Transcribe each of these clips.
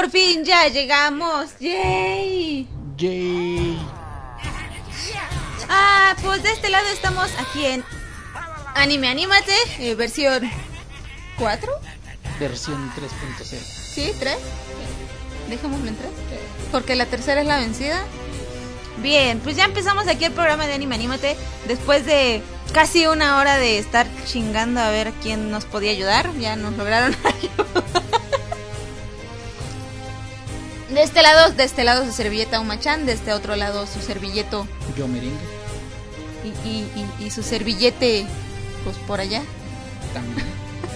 por fin ya llegamos. ¡Yay! ¡Yay! Pues de este lado estamos aquí en Anime Anímate, versión 4. Versión 3.0. ¿Sí? ¿3? Dejémoslo en 3. Porque la tercera es la vencida. Bien, pues ya empezamos aquí el programa de Anime Anímate. Después de casi una hora de estar chingando a ver quién nos podía ayudar. Ya nos lograron ayudar. De este lado su servilleta Umachan, de este otro lado su servilleto Yo merengue. Y su servillete, pues por allá. También.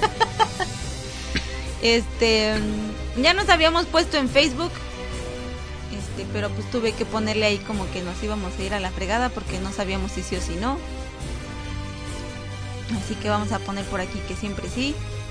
Ya nos habíamos puesto en Facebook, pero pues tuve que ponerle ahí como que nos íbamos a ir a la fregada porque no sabíamos si sí o si no. Así que vamos a poner por aquí que siempre sí.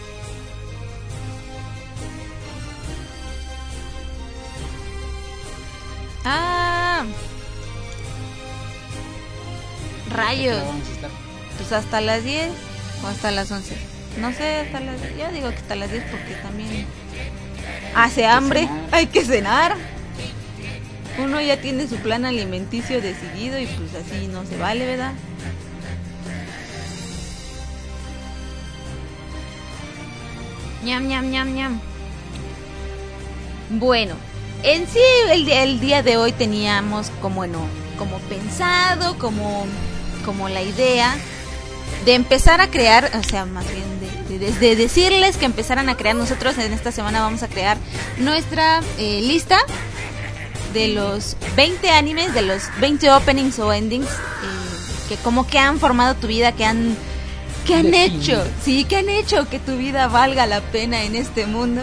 Rayos. Pues hasta las 10 o hasta las 11. No sé, hasta las 10. Yo digo que hasta las 10 porque también hace hambre, hay que cenar. Uno ya tiene su plan alimenticio decidido y pues así no se vale, ¿verdad? Ñam, ñam, ñam, ñam. Bueno, en sí el día de hoy teníamos como pensado, como la idea de empezar a crear, o sea, más bien de decirles que empezaran a crear. Nosotros en esta semana vamos a crear nuestra lista de los 20 animes, de los 20 openings o endings que como que han formado tu vida, que han hecho, sí, que han hecho que tu vida valga la pena en este mundo.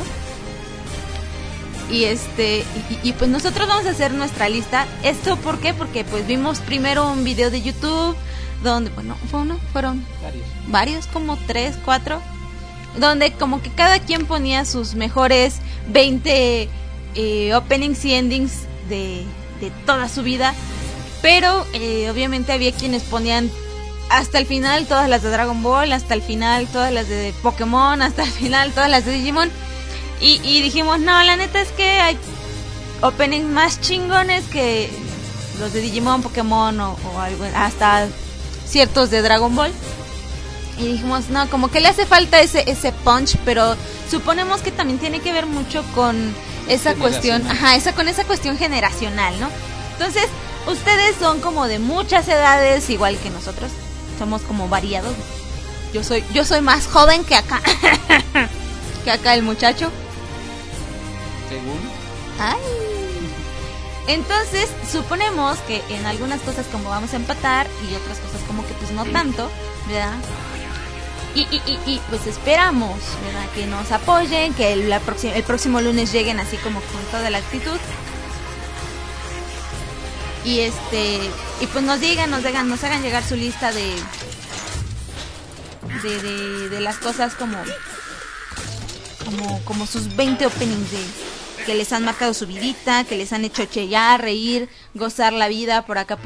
Y pues nosotros vamos a hacer nuestra lista. ¿Esto por qué? Porque pues vimos primero un video de YouTube donde, bueno, fueron varios, como 3, 4, donde como que cada quien ponía sus mejores 20 openings y endings de toda su vida. Pero obviamente había quienes ponían hasta el final todas las de Dragon Ball, hasta el final todas las de Pokémon, hasta el final todas las de Digimon. Y dijimos, no, la neta es que hay openings más chingones que los de Digimon, Pokémon o algo, hasta ciertos de Dragon Ball. Y dijimos, no, como que le hace falta ese punch, pero suponemos que también tiene que ver mucho con esa cuestión, con esa cuestión generacional, ¿no? Entonces, ustedes son como de muchas edades, igual que nosotros, somos como variados. Yo soy más joven que acá, que acá el muchacho. Según. Ay. Entonces, suponemos que en algunas cosas como vamos a empatar y otras cosas como que pues no tanto, ¿verdad? Y pues esperamos, ¿verdad? Que nos apoyen, que el próximo lunes lleguen así como con toda la actitud. Y pues nos hagan llegar su lista de las cosas como sus 20 openings que les han marcado su vidita, que les han hecho chillar, reír, gozar la vida por acá.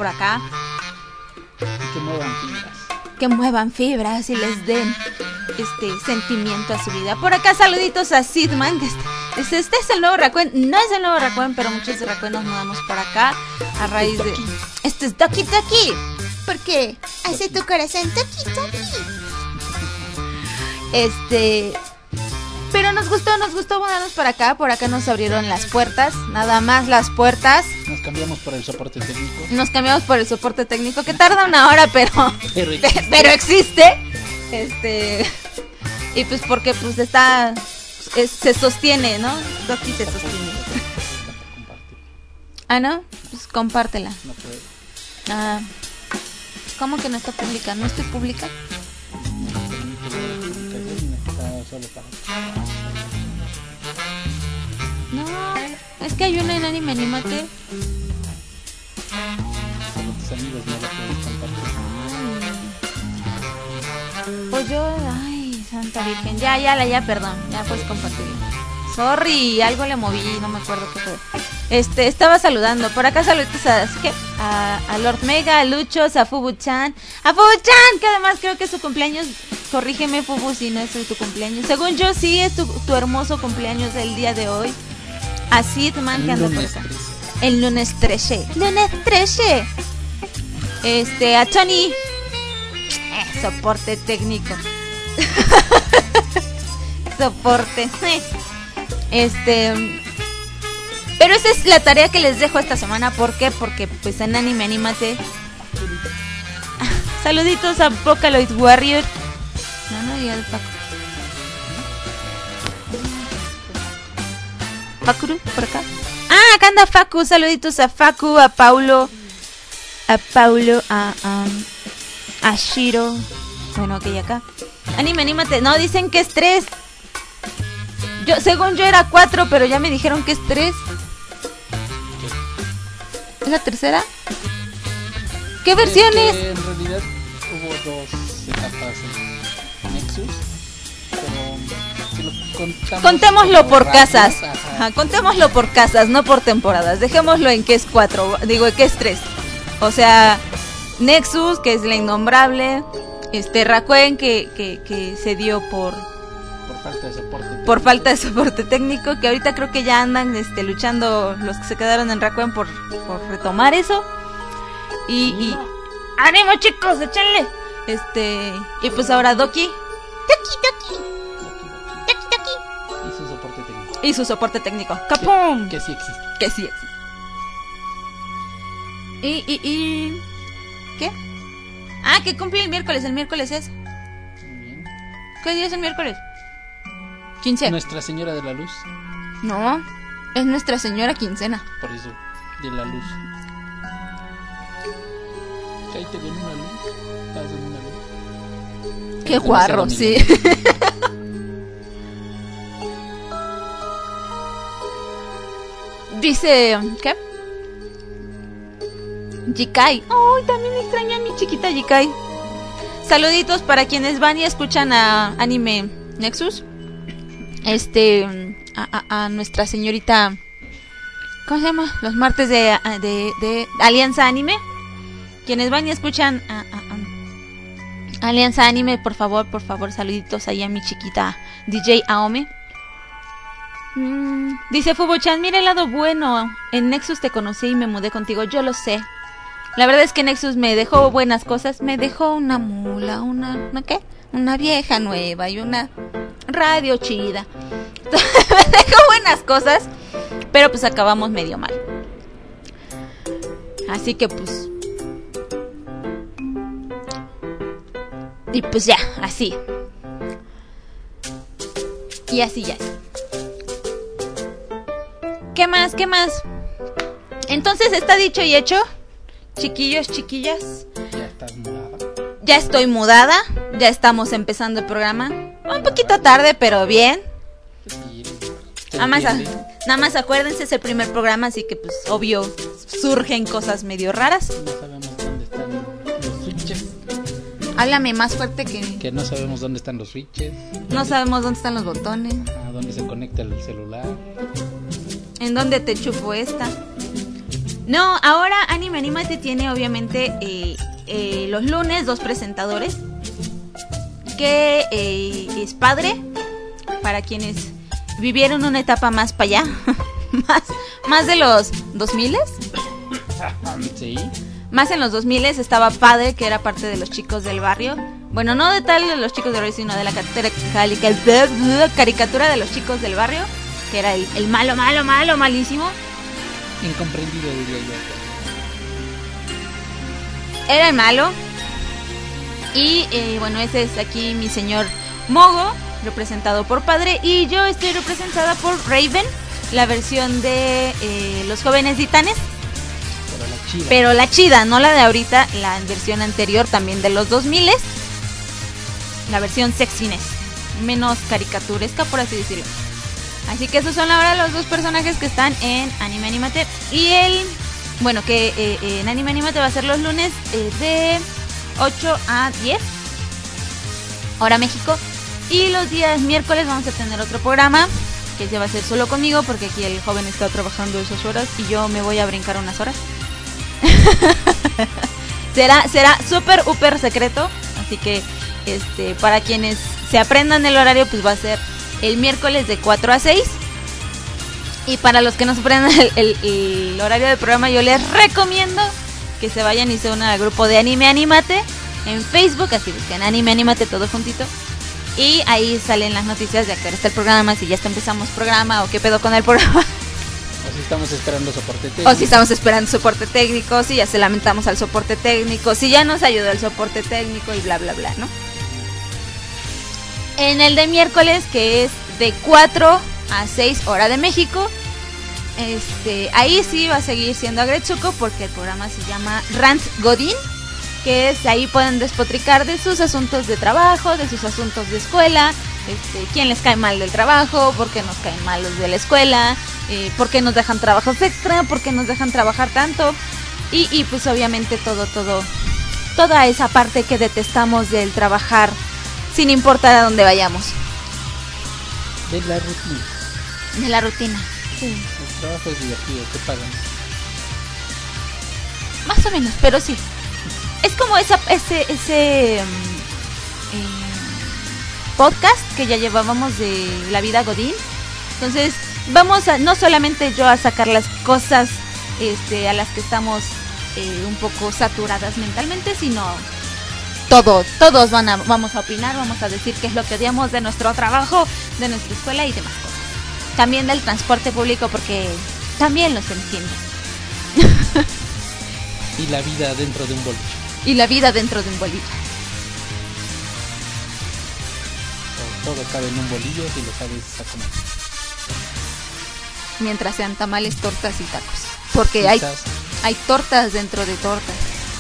Y que muevan fibras. Que muevan fibras y les den sentimiento a su vida. Por acá saluditos a Sidman, que este es el nuevo Rakuen. No es el nuevo Rakuen, pero muchos de Rakuen nos mudamos por acá a raíz de... Este es Toki Toki, porque hace tu corazón Toki Toki. Pero nos gustó mudarnos para acá. Por acá nos abrieron las puertas, nada más las puertas. Nos cambiamos por el soporte técnico. Que tarda una hora, pero existe. Y pues porque pues se sostiene, ¿no? Doki se sostiene. Ah, ¿no? Pues compártela. No puedo. Ah, ¿cómo que no está pública? ¿No estoy pública? No, es que hay una en Anime Anímate. Solo tus amigos no la pueden compartir. Pues yo, ay, Santa Virgen, ya, perdón, ya puedes compartirlo. Sorry, algo le moví, no me acuerdo qué fue. Estaba saludando, por acá saluditos a Lord Mega, a Luchos, a Fubu-chan, que además creo que es su cumpleaños. Corrígeme, Fubu, si no es tu cumpleaños. Según yo, sí es tu hermoso cumpleaños el día de hoy. A Sidman que anda por Lunes acá. 13. El lunes 13. Lunes 13. A Tony. Soporte técnico. Soporte. Pero esa es la tarea que les dejo esta semana. ¿Por qué? Porque pues en Anime Anímate. Saluditos a Vocaloid Warrior. No diga el Paco. Fakuru, por acá. Ah, acá anda Facu. Saluditos a Facu, a Paulo, a Shiro. Bueno, ok, acá. Anime, anímate. No, dicen que es 3. Según yo era 4, pero ya me dijeron que es 3. ¿Es la tercera? ¿Qué versiones? En realidad hubo 2 etapas en Nexus, pero si lo contamos Contémoslo como por radios, casas. ajá. Ajá, contémoslo por casas, no por temporadas. Dejémoslo en que es 4. Digo, que es 3. O sea, Nexus, que es la innombrable. Rakuen, que se dio por falta de soporte técnico. por falta de soporte técnico, que ahorita creo que ya andan luchando los que se quedaron en Rakuen por retomar eso. Y ánimo, chicos, échenle. Y pues ahora Doki Y su soporte técnico. y su soporte técnico. ¡Capum! Que sí existe. Que sí existe. Y ¿qué? Ah, que cumple el miércoles. El miércoles es. Muy bien. ¿Qué día es el miércoles? 15. Nuestra Señora de la Luz, No, es Nuestra Señora Quincena. por eso, de la luz. Cállate con una luz. Estás en una luz. Qué Demasiado guarro, amigo. sí. Dice, ¿qué? Jikai. Ay, también extraño a mi chiquita Jikai. Saluditos para quienes van y escuchan a Anime Nexus. A nuestra señorita, ¿cómo se llama? Los martes de Alianza Anime. Quienes van y escuchan a Alianza Anime, por favor, saluditos ahí a mi chiquita DJ Aome. Dice Fubo-chan, mira el lado bueno. En Nexus te conocí y me mudé contigo, yo lo sé. La verdad es que Nexus me dejó buenas cosas. Me dejó una mula, ¿una qué? Una vieja nueva y una radio chida. Me dejó buenas cosas, pero pues acabamos medio mal. Así que pues... Y pues ya, así. Y así ya. ¿Qué más? Entonces está dicho y hecho. Chiquillos, chiquillas. Ya estás mudada. Ya estoy mudada. Ya estamos empezando el programa. Un poquito tarde, pero bien. Sí, Nada más acuérdense, es el primer programa, así que pues obvio surgen cosas medio raras. no sabemos dónde están los switches. Háblame más fuerte Que no sabemos dónde están los switches. no sabemos dónde están los botones. A dónde se conecta el celular. ¿En dónde te chupo esta? No, ahora Anime Anímate tiene obviamente los lunes 2 presentadores. Que es padre para quienes vivieron una etapa más para allá. más de los 2000. Sí. Más en los 2000 estaba padre, que era parte de los chicos del barrio. Bueno, no de tal de los chicos del barrio, sino de la caricatura de los chicos del barrio, que era el malo, malísimo. Incomprendido, diría yo. Era el malo. Y bueno, ese es aquí mi señor Mogo, representado por padre. Y yo estoy representada por Raven, la versión de Los Jóvenes Titanes. Pero la chida. Pero la chida, no la de ahorita, la versión anterior también de los 2000. La versión sexiness, menos caricaturesca, por así decirlo. Así que esos son ahora los 2 personajes que están en Anime Anímate. Y bueno, que en Anime Anímate va a ser los lunes de 8 a 10 hora México. Y los días miércoles vamos a tener otro programa que se va a hacer solo conmigo, porque aquí el joven está trabajando esas horas y yo me voy a brincar unas horas. será súper secreto, así que para quienes se aprendan el horario, pues va a ser el miércoles de 4 a 6 Y para los que no supieran el horario del programa, yo les recomiendo que se vayan y se unan al grupo de Anime Animate en Facebook, así buscan Anime Animate todo juntito. Y ahí salen las noticias de a qué hora está el programa, si ya empezamos programa o qué pedo con el programa. O si estamos esperando soporte técnico. O si estamos esperando soporte técnico, si ya se lamentamos al soporte técnico, si ya nos ayudó el soporte técnico y bla bla bla, ¿no? En el de miércoles, que es de 4 a 6 hora de México, ahí sí va a seguir siendo Agretsuko porque el programa se llama Rant Godin, que es ahí pueden despotricar de sus asuntos de trabajo, de sus asuntos de escuela, quién les cae mal del trabajo, por qué nos caen mal los de la escuela, por qué nos dejan trabajos extra, por qué nos dejan trabajar tanto y pues obviamente toda esa parte que detestamos del trabajar sin importar a dónde vayamos. De la rutina. De la rutina, sí. El trabajo es divertido, te pagan. Más o menos, pero sí. Es como ese podcast que ya llevábamos de la vida Godín. Entonces vamos a, no solamente yo a sacar las cosas a las que estamos un poco saturadas mentalmente, sino todos vamos a opinar, vamos a decir qué es lo que odiamos de nuestro trabajo, de nuestra escuela y demás cosas. También del transporte público porque también los entiendo. Y la vida dentro de un boliche. Y la vida dentro de un bolillo. Todo cabe en un bolillo si lo sabes a comer. Mientras sean tamales, tortas y tacos. Porque hay tortas dentro de tortas.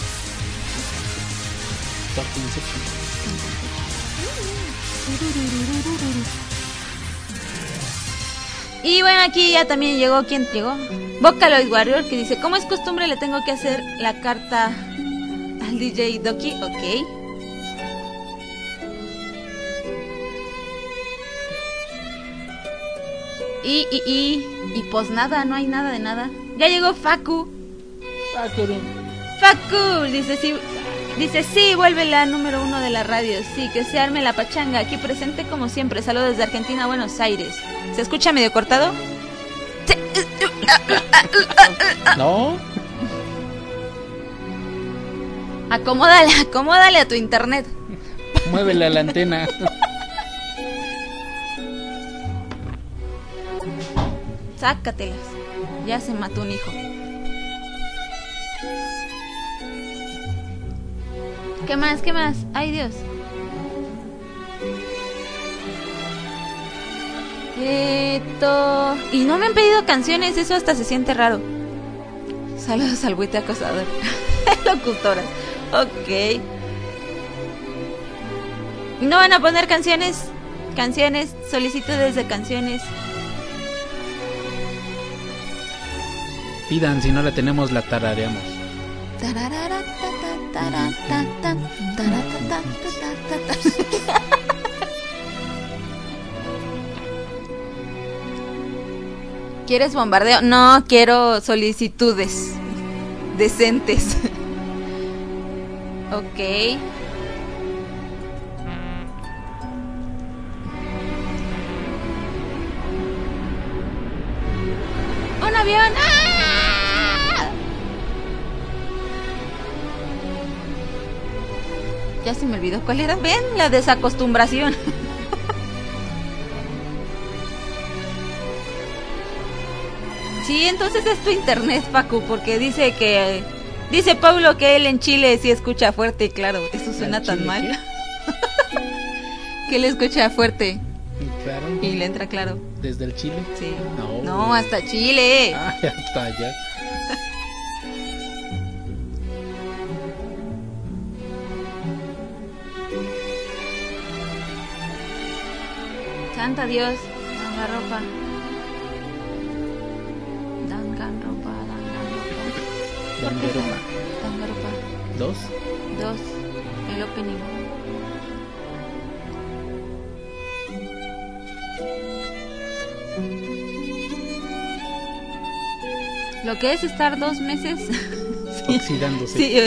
Torta Inception. Y bueno, aquí ya también llegó, ¿quién llegó? Vocaloid Warrior, que dice, como es costumbre le tengo que hacer la carta al DJ Doki, ok. Y pues nada, no hay nada de nada. Ya llegó Facu. Facu, dice sí, vuelve la número 1 de la radio. Sí, que se arme la pachanga. Aquí presente como siempre. Saludos desde Argentina, Buenos Aires. ¿Se escucha medio cortado? No. Acomódale a tu internet. Muévele a la antena. Sácatelas. Ya se mató un hijo. ¿Qué más? ¿Qué más? Ay, Dios. Y no me han pedido canciones, eso hasta se siente raro. Saludos al buite acosador. Locutora. Ok. ¿No van a poner canciones? Canciones, solicitudes de canciones. Pidan, si no la tenemos la tarareamos. ¿Quieres bombardeo? No, quiero solicitudes decentes. Ok. ¡Un avión! ¡Ah! Ya se me olvidó cuál era. ¿Ven? La desacostumbración. Sí, entonces es tu internet, Facu, porque dice Pablo que él en Chile sí escucha fuerte y claro. Eso suena tan mal. Que él escucha fuerte. Claro. Y le entra claro. ¿Desde el Chile? Sí. No, no, hasta Chile. Ah, hasta allá. Santa Dios, Danganronpa. Danganronpa. Danganronpa. ¿Dos? El opening. Lo que es estar 2 meses oxidándose. Sí.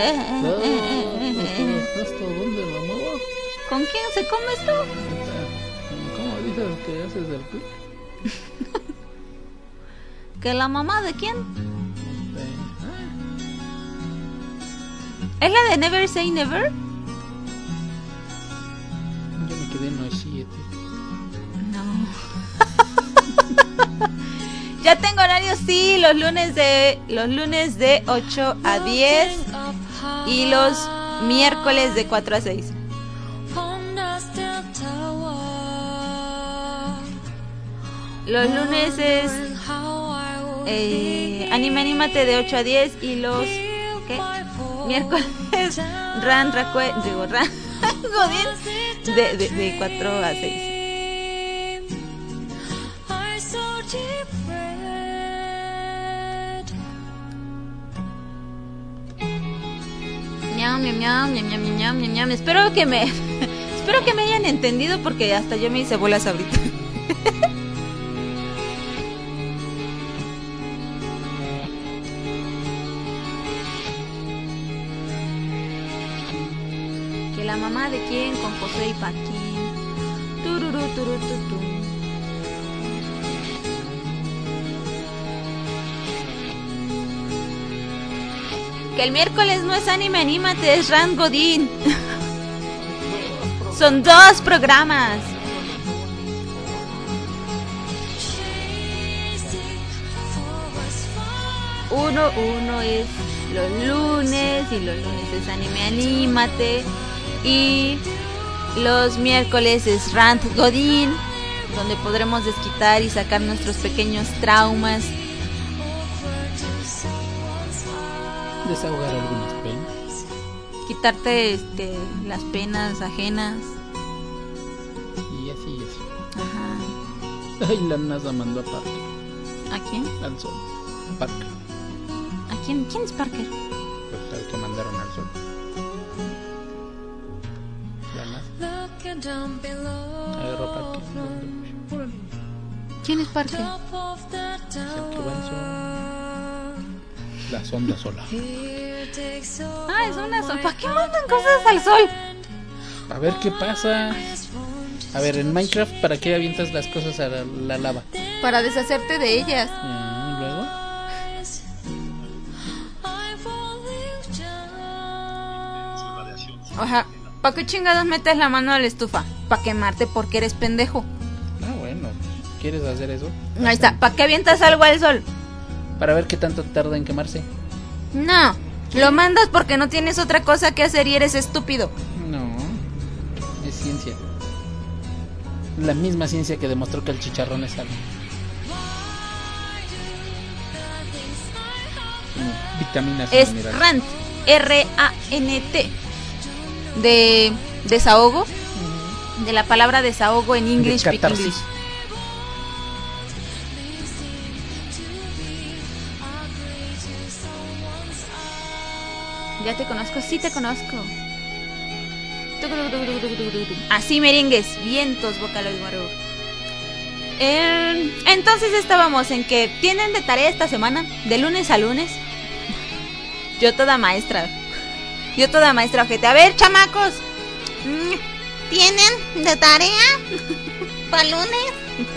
¿Esto dónde, mamá? ¿Con quién se come esto? ¿Cómo dices que haces del clic? ¿Que la mamá de quién? ¿Es la de Never Say Never? Yo me quedé en los 7. No. Ya tengo horario, sí, los lunes de 8 a 10 y los miércoles de 4 a 6. Los lunes es Anímate de 8 a 10 y los miércoles Ran Godín de 4 a 6. Ñam, ñam, ñam, ñam, ñam, ñam, ñam, ñam. Espero que me hayan entendido porque hasta yo me hice bolas ahorita. Que la mamá de quién con José y Paquín. Tururú, turú, tutú. Que el miércoles no es Anímate, es Ran Godín. Son 2 programas. Uno es los lunes y los lunes es Anímate y los miércoles es Rant Godín, donde podremos desquitar y sacar nuestros pequeños traumas. Desahogar algunas penas. Quitarte las penas ajenas. Y así. Ajá. Ay, la NASA mandó a Parker. ¿A quién? Al sol. Parker. ¿A quién? ¿Quién es Parker? Pues al que mandaron al sol. La NASA. Agarró a Parker. ¿Quién es Parker? Es el que va al sol. La sonda solar. Ah, es una sonda. ¿Para qué mandan cosas al sol? A ver qué pasa. A ver, en Minecraft, ¿para qué avientas las cosas a la lava? Para deshacerte de ellas. ¿Y luego? Ajá. ¿Para qué chingados metes la mano a la estufa? ¿Para quemarte porque eres pendejo? Ah, bueno. ¿Quieres hacer eso? Ahí está. ¿Para qué avientas algo al sol? Para ver qué tanto tarda en quemarse. No. Lo mandas porque no tienes otra cosa que hacer y eres estúpido. No. Es ciencia. La misma ciencia que demostró que el chicharrón es algo. Vitaminas y Es minerales. RANT. R-A-N-T. De desahogo. De la palabra desahogo en English De Speak catarsis. English. Ya te conozco, sí te conozco. Así merengues, vientos, vocal y guaro. Entonces estábamos en que tienen de tarea esta semana, de lunes a lunes. Yo toda maestra, ojete. A ver, chamacos, ¿tienen de tarea para lunes?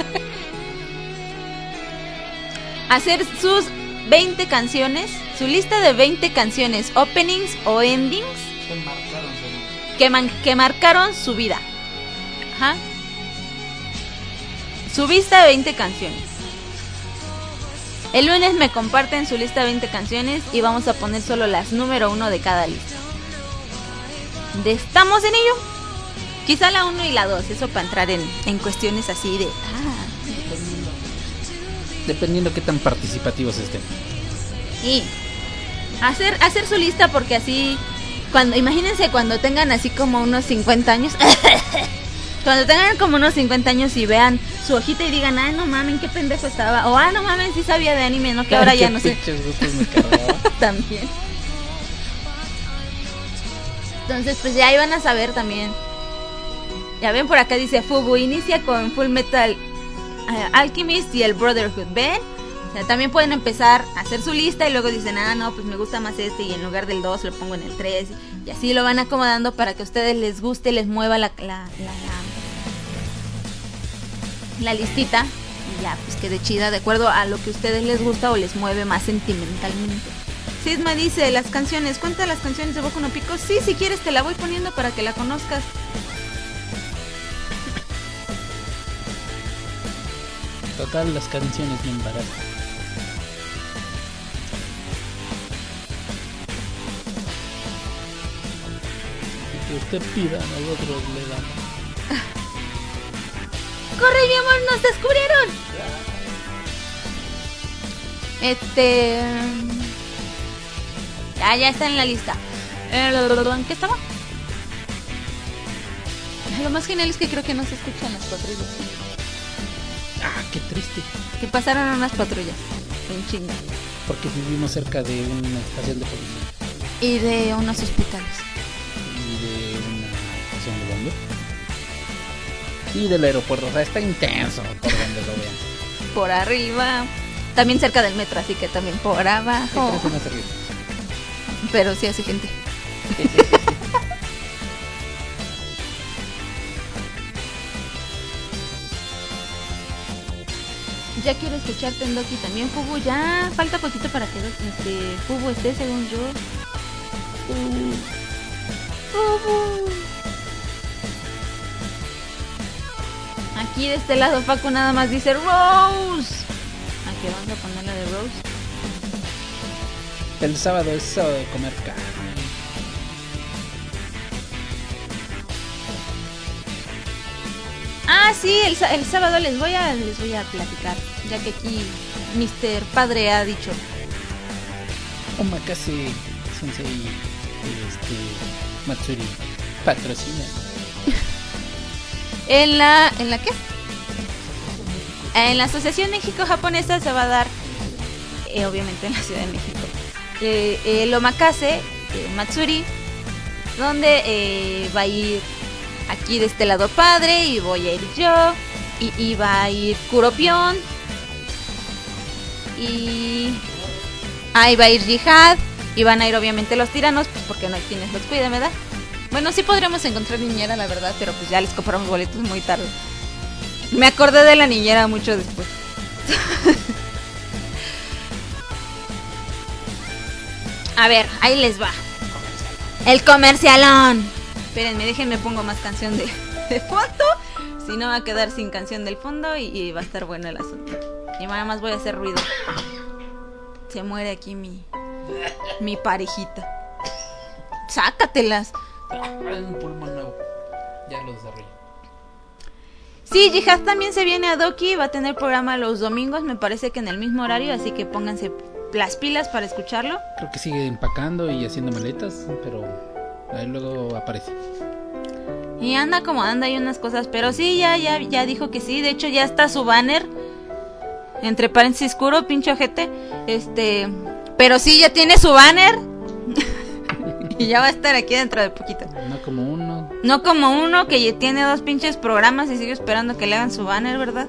Hacer sus 20 canciones, su lista de 20 canciones, openings o endings que marcaron su vida. Ajá. Su lista de 20 canciones. El lunes me comparten su lista de 20 canciones y vamos a poner solo las número 1 de cada lista. ¿Estamos en ello? Quizá la 1 y la 2, eso para entrar en cuestiones así de... Dependiendo qué tan participativos estén. Y hacer su lista porque así... Imagínense cuando tengan así como unos 50 años... Cuando tengan como unos 50 años y vean su hojita y digan, no mames, qué pendejo estaba. O, no mames, sí sabía de anime, ¿no? Que ahora ya no sé. También. Entonces, pues ya iban a saber también. Ya ven, por acá dice Fubu, inicia con Full Metal Alchemist y el Brotherhood. ¿Ven? O sea, también pueden empezar a hacer su lista y luego dicen, no, pues me gusta más este y en lugar del 2 lo pongo en el 3. Y así lo van acomodando para que a ustedes les guste, les mueva la listita ya pues quede chida de acuerdo a lo que a ustedes les gusta o les mueve más sentimentalmente. Sidma dice, las canciones, cuenta las canciones de Boku no Pico. Sí, si quieres te la voy poniendo para que la conozcas. Total, las canciones bien baratas. Que usted pida, nosotros le damos. ¡Corre, mi amor! ¡Nos descubrieron! Ya está en la lista. ¿En qué estaba? Lo más genial es que creo que no se escuchan las patrullas. Ah, qué triste. Que pasaron unas patrullas en chinga. Porque vivimos cerca de una estación de policía. Y de unos hospitales. Y de una estación de bomba. Y del aeropuerto. O sea, está intenso por donde lo vean. Por arriba. También cerca del metro, así que también por abajo. Sí, no se ríe. Pero sí hace gente. Ya quiero escucharte en Doki también, Fubu. Ya falta poquito para que Fubu esté, según yo. Fubu. Aquí de este lado Facu nada más dice Rose. Aquí vamos a poner la de Rose. El sábado es sábado de comer carne. Ah, sí, el sábado les voy a platicar, ya que aquí Mr. Padre ha dicho. Omakase Sensei Matsuri patrocina. ¿En la qué? En la Asociación México-Japonesa se va a dar, obviamente en la Ciudad de México, el Omakase Matsuri, donde va a ir aquí de este lado Padre, y voy a ir yo, y va a ir Kuropion, y ahí va a ir Jihad, y van a ir obviamente los tiranos, pues porque no hay quienes los cuiden, ¿verdad? Bueno, sí podremos encontrar niñera, la verdad, pero pues ya les compramos boletos muy tarde. Me acordé de la niñera mucho después. A ver, ahí les va. El comercialón. Espérenme, déjenme pongo más canción de fondo. Si no va a quedar sin canción del fondo y va a estar bueno el asunto. Y nada más voy a hacer ruido. Se muere aquí mi parejita. Sácatelas. Un pulmón nuevo. Ya lo desarrollé. Sí, Jihad también se viene a Doki. Va a tener programa los domingos, me parece que en el mismo horario. Así que pónganse las pilas para escucharlo. Creo que sigue empacando y haciendo maletas, pero ahí luego aparece. Y anda acomodando ahí unas cosas. Pero sí, ya dijo que sí. De hecho ya está su banner. Entre paréntesis oscuro, pinche ojete. Pero sí, ya tiene su banner. Y ya va a estar aquí dentro de poquito. No como uno. No como uno que ya tiene 2 pinches programas y sigue esperando que le hagan su banner, ¿verdad?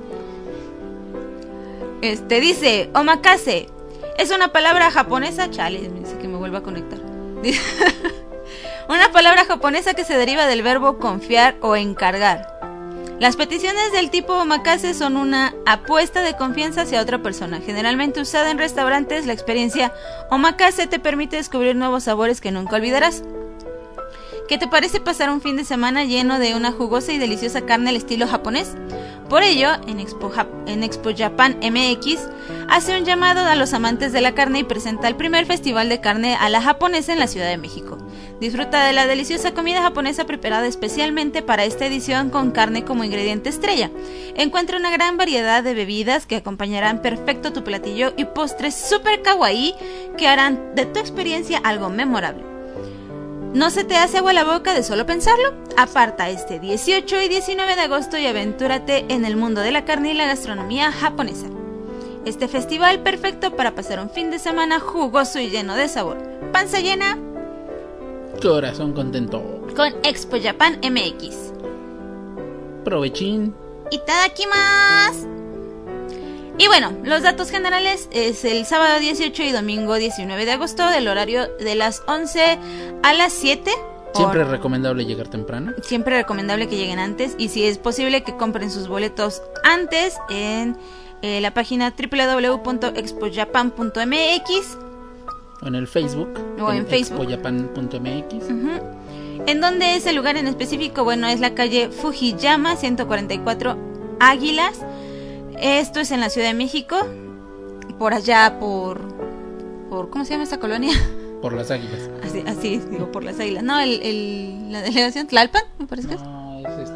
Dice, omakase es una palabra japonesa. Chale, me dice que me vuelva a conectar. Dice, una palabra japonesa que se deriva del verbo confiar o encargar. Las peticiones del tipo omakase son una apuesta de confianza hacia otra persona. Generalmente usada en restaurantes, la experiencia omakase te permite descubrir nuevos sabores que nunca olvidarás. ¿Qué te parece pasar un fin de semana lleno de una jugosa y deliciosa carne al estilo japonés? Por ello, en Expo Japan MX hace un llamado a los amantes de la carne y presenta el primer festival de carne a la japonesa en la Ciudad de México. Disfruta de la deliciosa comida japonesa preparada especialmente para esta edición con carne como ingrediente estrella. Encuentra una gran variedad de bebidas que acompañarán perfecto tu platillo y postres super kawaii que harán de tu experiencia algo memorable. ¿No se te hace agua la boca de solo pensarlo? Aparta este 18 y 19 de agosto y aventúrate en el mundo de la carne y la gastronomía japonesa. Este festival perfecto para pasar un fin de semana jugoso y lleno de sabor. Panza llena, corazón contento. Con Expo Japan MX. Provechín. Itadakimasu. Y bueno, los datos generales es el sábado 18 y domingo 19 de agosto, del horario de las 11 a las 7. Siempre es recomendable llegar temprano. Siempre recomendable que lleguen antes, y si es posible que compren sus boletos antes en la página www.expojapan.mx o en el Facebook, o en Facebook, expojapan.mx. ¿En dónde es el lugar en específico? Bueno, es la calle Fujiyama 144 Águilas. Esto es en la Ciudad de México, por allá por ¿cómo se llama esta colonia? Por las Águilas. Así digo, por las Águilas. No, la delegación Tlalpan, me parece que es. No, es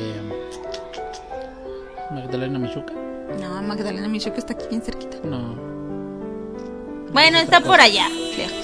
Magdalena Michuca. No, Magdalena Michuca está aquí bien cerquita. No. Bueno, está por allá, lejos.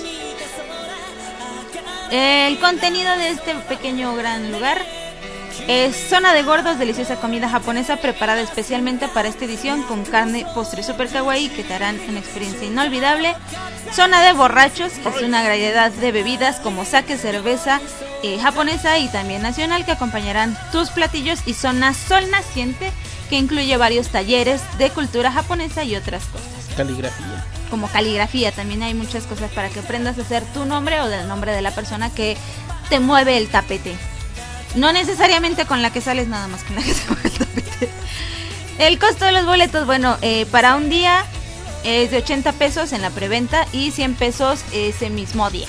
El contenido de este pequeño gran lugar es zona de gordos, deliciosa comida japonesa preparada especialmente para esta edición con carne, postre super kawaii que te harán una experiencia inolvidable. Zona de borrachos, que es una variedad de bebidas como sake, cerveza japonesa y también nacional que acompañarán tus platillos. Y zona sol naciente, que incluye varios talleres de cultura japonesa y otras cosas. Caligrafía. Como caligrafía, también hay muchas cosas para que aprendas a hacer tu nombre o del nombre de la persona que te mueve el tapete. No necesariamente con la que sales, nada más con la que te mueve el tapete. El costo de los boletos, bueno, para un día es de 80 pesos en la preventa y 100 pesos ese mismo día.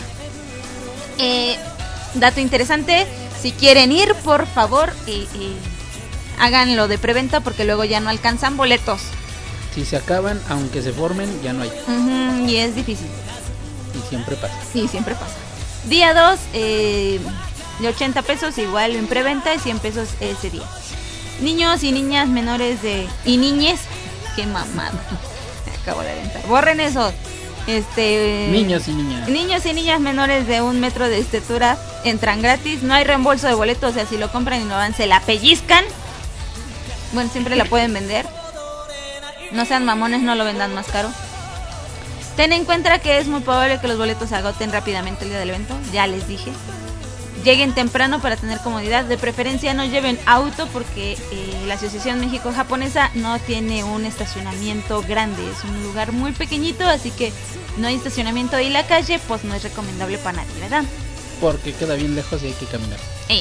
Dato interesante, si quieren ir, por favor, háganlo de preventa porque luego ya no alcanzan boletos. Si se acaban, aunque se formen, ya no hay. Y es difícil. Y siempre pasa. Sí, siempre pasa. Día 2, de 80 pesos, igual en preventa, y 100 pesos ese día. Niños y niñas menores de... Y niñes, qué mamada. Me acabo de aventar. Borren eso. Niños y niñas. Niños y niñas menores de 1 metro de estatura entran gratis. No hay reembolso de boletos, o sea, si lo compran y no van, se la pellizcan. Bueno, siempre la pueden vender. No sean mamones, no lo vendan más caro. Ten en cuenta que es muy probable que los boletos se agoten rápidamente el día del evento. Ya les dije. Lleguen temprano para tener comodidad. De preferencia no lleven auto porque la Asociación México-Japonesa no tiene un estacionamiento grande. Es un lugar muy pequeñito, así que no hay estacionamiento. Y la calle pues no es recomendable para nadie, ¿verdad? Porque queda bien lejos y hay que caminar.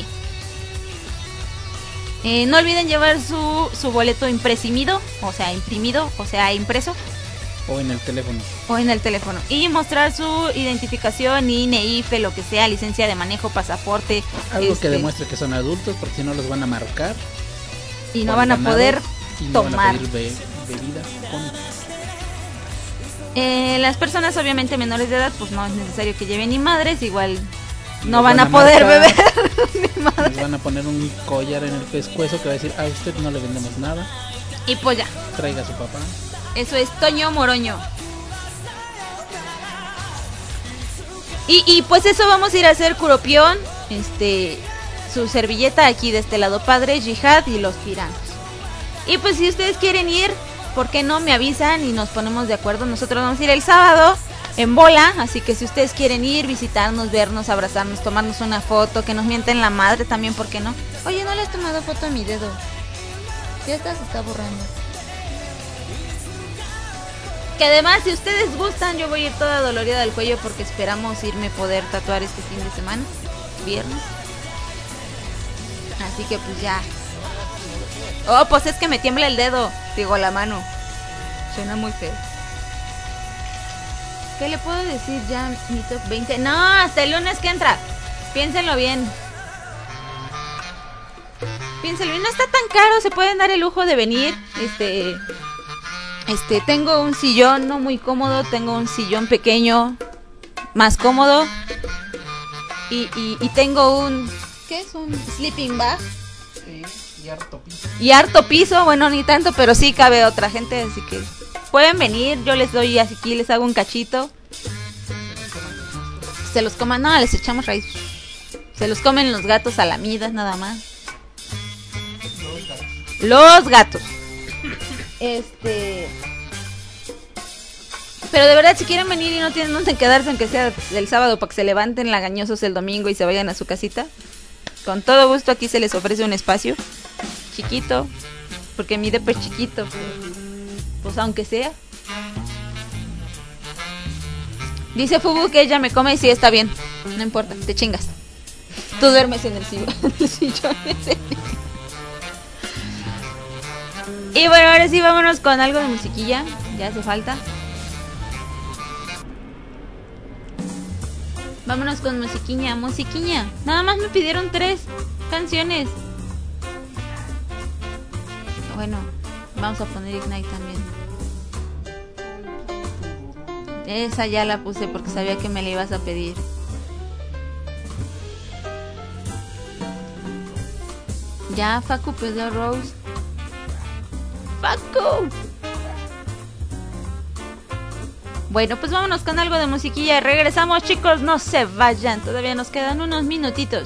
No olviden llevar su boleto imprimido, o sea, impreso. O en el teléfono. Y mostrar su identificación, INE, IFE, lo que sea, licencia de manejo, pasaporte. Algo que demuestre que son adultos, porque si no los van a marcar. Y no van a poder tomar. Van a pedir bebida. Las personas obviamente menores de edad, pues no es necesario que lleven ni madres, igual no van a poder beber ni madres. Les van a poner un collar en el pescuezo que va a decir, a usted no le vendemos nada. Y pues ya. Traiga a su papá. Eso es Toño Moroño. Y pues eso, vamos a ir a hacer Curopión, su servilleta aquí de este lado, Padre, Jihad y los tiranos. Y pues si ustedes quieren ir, ¿por qué no? Me avisan y nos ponemos de acuerdo. Nosotros vamos a ir el sábado en bola, así que si ustedes quieren ir, visitarnos, vernos, abrazarnos, tomarnos una foto, que nos mienten la madre también, ¿por qué no? Oye, no le has tomado foto a mi dedo. Ya se está borrando. Que además, si ustedes gustan, yo voy a ir toda dolorida del cuello porque esperamos irme a poder tatuar este fin de semana, viernes. Así que pues ya. Oh, pues es que me tiembla el dedo, digo la mano. Suena muy feo. ¿Qué le puedo decir ya? Mi top 20. No, hasta el lunes que entra. Piénsenlo bien. Piénsenlo bien. No está tan caro, se pueden dar el lujo de venir. Tengo un sillón no muy cómodo, tengo un sillón pequeño, más cómodo. Y tengo un... ¿Qué es? Un sleeping bag. Sí, y harto piso. Y harto piso, bueno, ni tanto, pero sí cabe otra gente, así que pueden venir, yo les doy así aquí, les hago un cachito. Se los coman, no, les echamos raíz. Se los comen los gatos a lamidas nada más. Los gatos. Pero de verdad, si quieren venir y no tienen dónde quedarse, aunque sea del sábado, para que se levanten lagañosos el domingo y se vayan a su casita, con todo gusto aquí se les ofrece un espacio chiquito, porque mi depa es chiquito, pues aunque sea. Dice Fubu que ella me come y sí, está bien, no importa, te chingas. Tú duermes en el sillón ese. Y bueno, ahora sí vámonos con algo de musiquilla. Ya hace falta. Vámonos con musiquiña. Nada más me pidieron 3 canciones. Bueno, vamos a poner Ignite también. Esa ya la puse porque sabía que me la ibas a pedir. Ya, Facu, pues de Rose. ¡Facu! Bueno, pues vámonos con algo de musiquilla y regresamos, chicos, no se vayan, todavía nos quedan unos minutitos.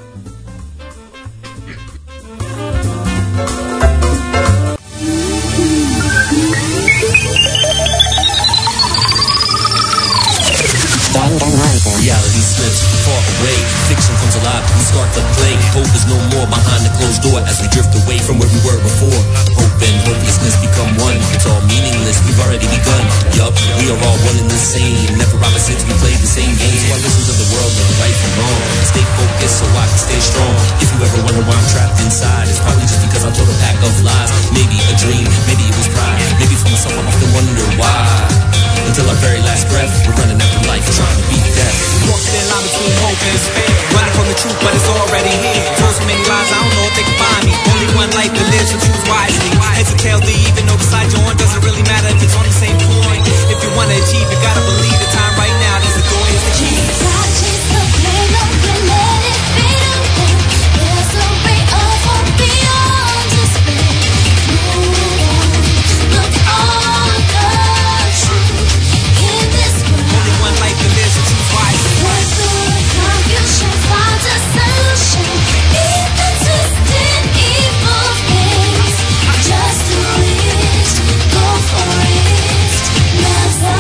Reality slips far away, fiction comes alive, we start to play. Hope is no more behind the closed door as we drift away from where we were before. Hope and hopelessness become one, it's all meaningless, we've already begun. Yup, we are all one and the same, never opposites, we play the same games. So I listen to the world and right from wrong, stay focused so I can stay strong. If you ever wonder why I'm trapped inside, it's probably just because I told a pack of lies. Maybe a dream, maybe it was pride, maybe for myself I often wonder why. Until our very last breath, we're running after life, trying to beat death. Walking in line between hope and despair, running from the truth, but it's already here. Told so many lies, I don't know if they can find me. Only one life to live, so choose wisely. Heads or tails, they even though beside your own doesn't really matter if it's on the same point. If you wanna achieve, you gotta believe the time right now. There's the door, here's the key. Gotta chase the pain, don't let it fade away. There's a ray of hope beyond despair. Move on, look on the truth in this world. Only one life to live, so choose wisely. Work through the confusion, find a solution. Beat the twisted evil things. Just do it, go for it, never.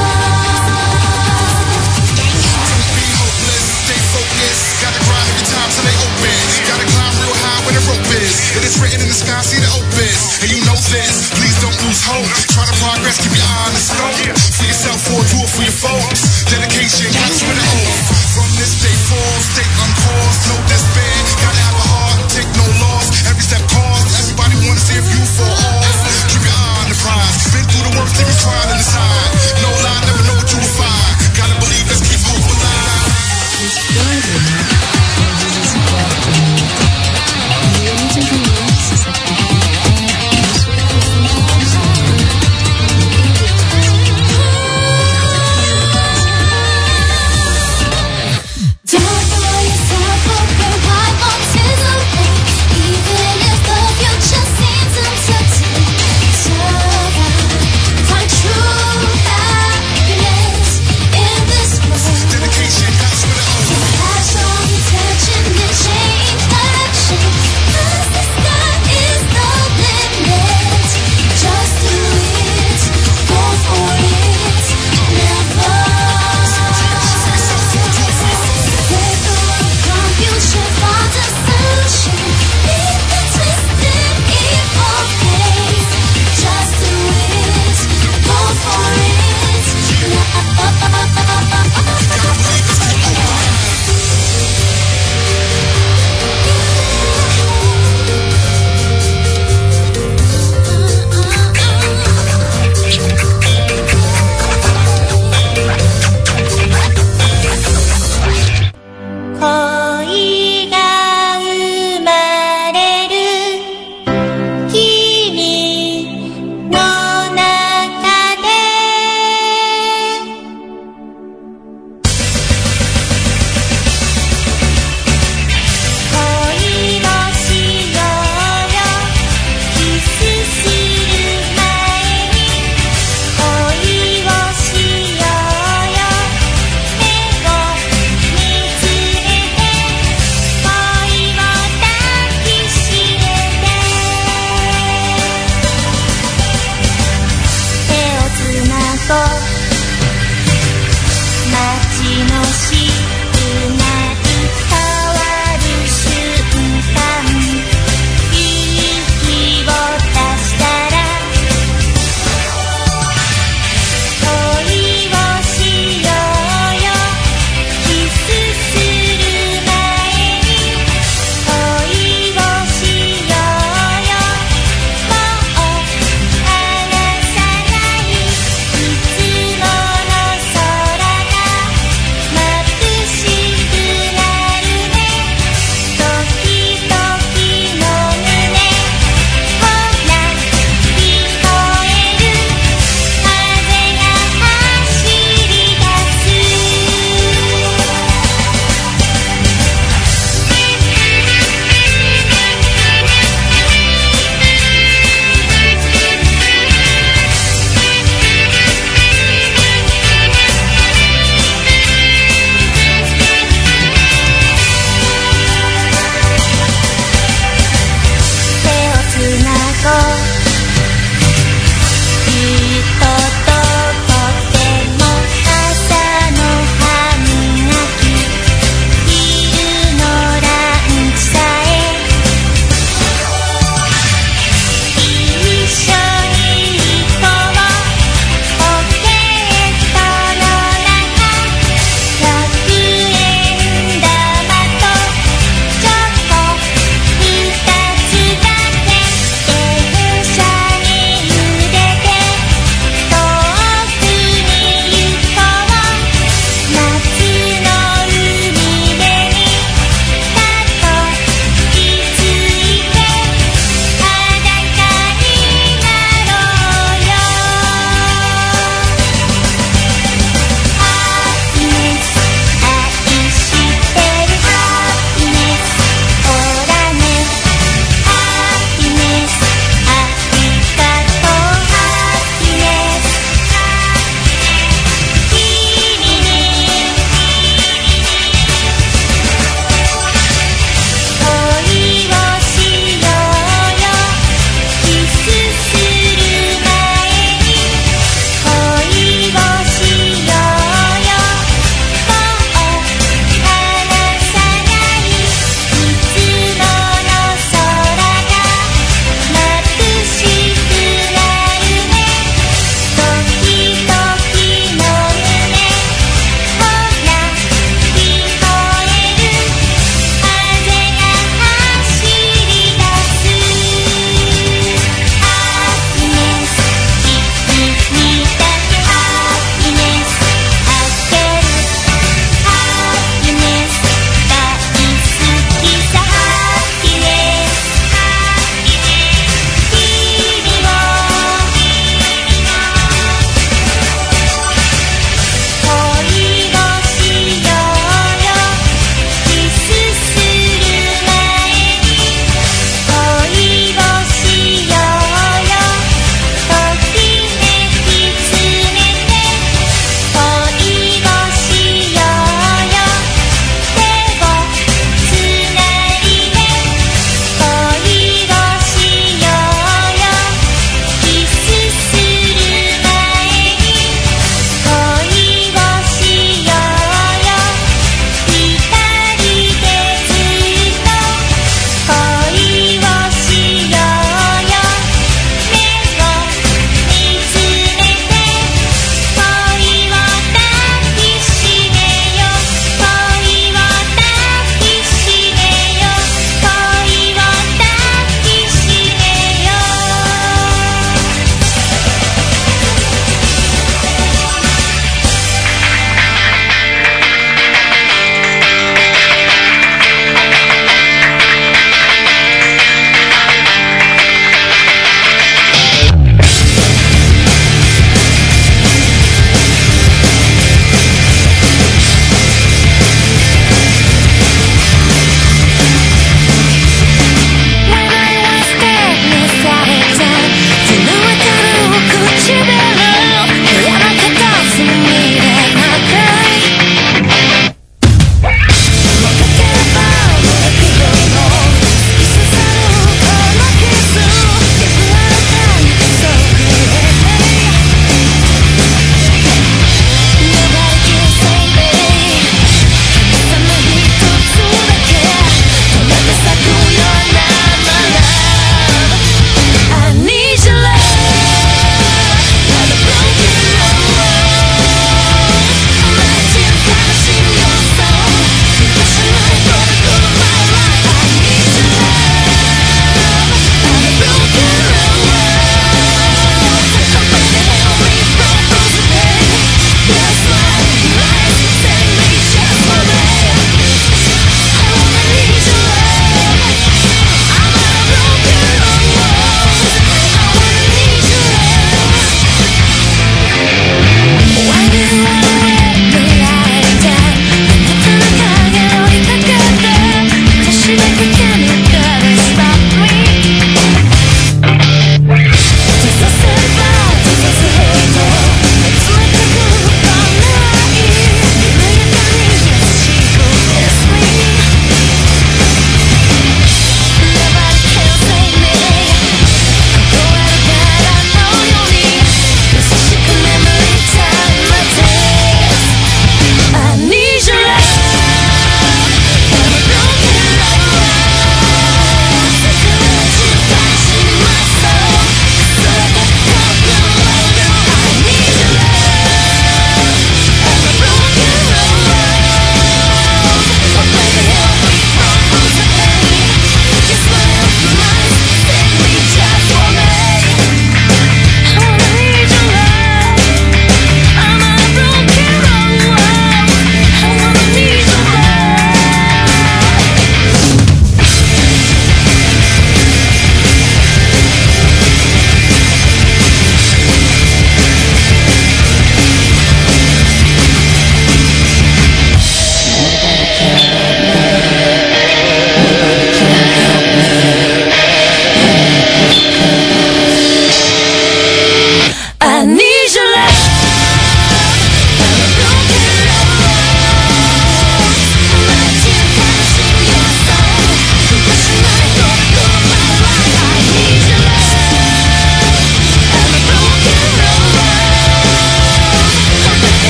Be hopeless, stay focused. Gotta grind every time till they open. Gotta climb real high where the rope is. It is written in the sky, see the opens. And you know this, please don't lose hope. Try to progress, keep your eye on the scope. For yourself or do it for your folks. Dedication, got you in the oath. From this day forth, stay uncaused. No despair, gotta have a heart, take no loss. Every step caused, everybody wanna see if you fall off. Keep your eye on the prize. Been through the worst, even trying to decide. No lie, never know what you will find. Gotta believe, let's keep hope alive. Don't blow yourself up and wipe all tears away. Even if the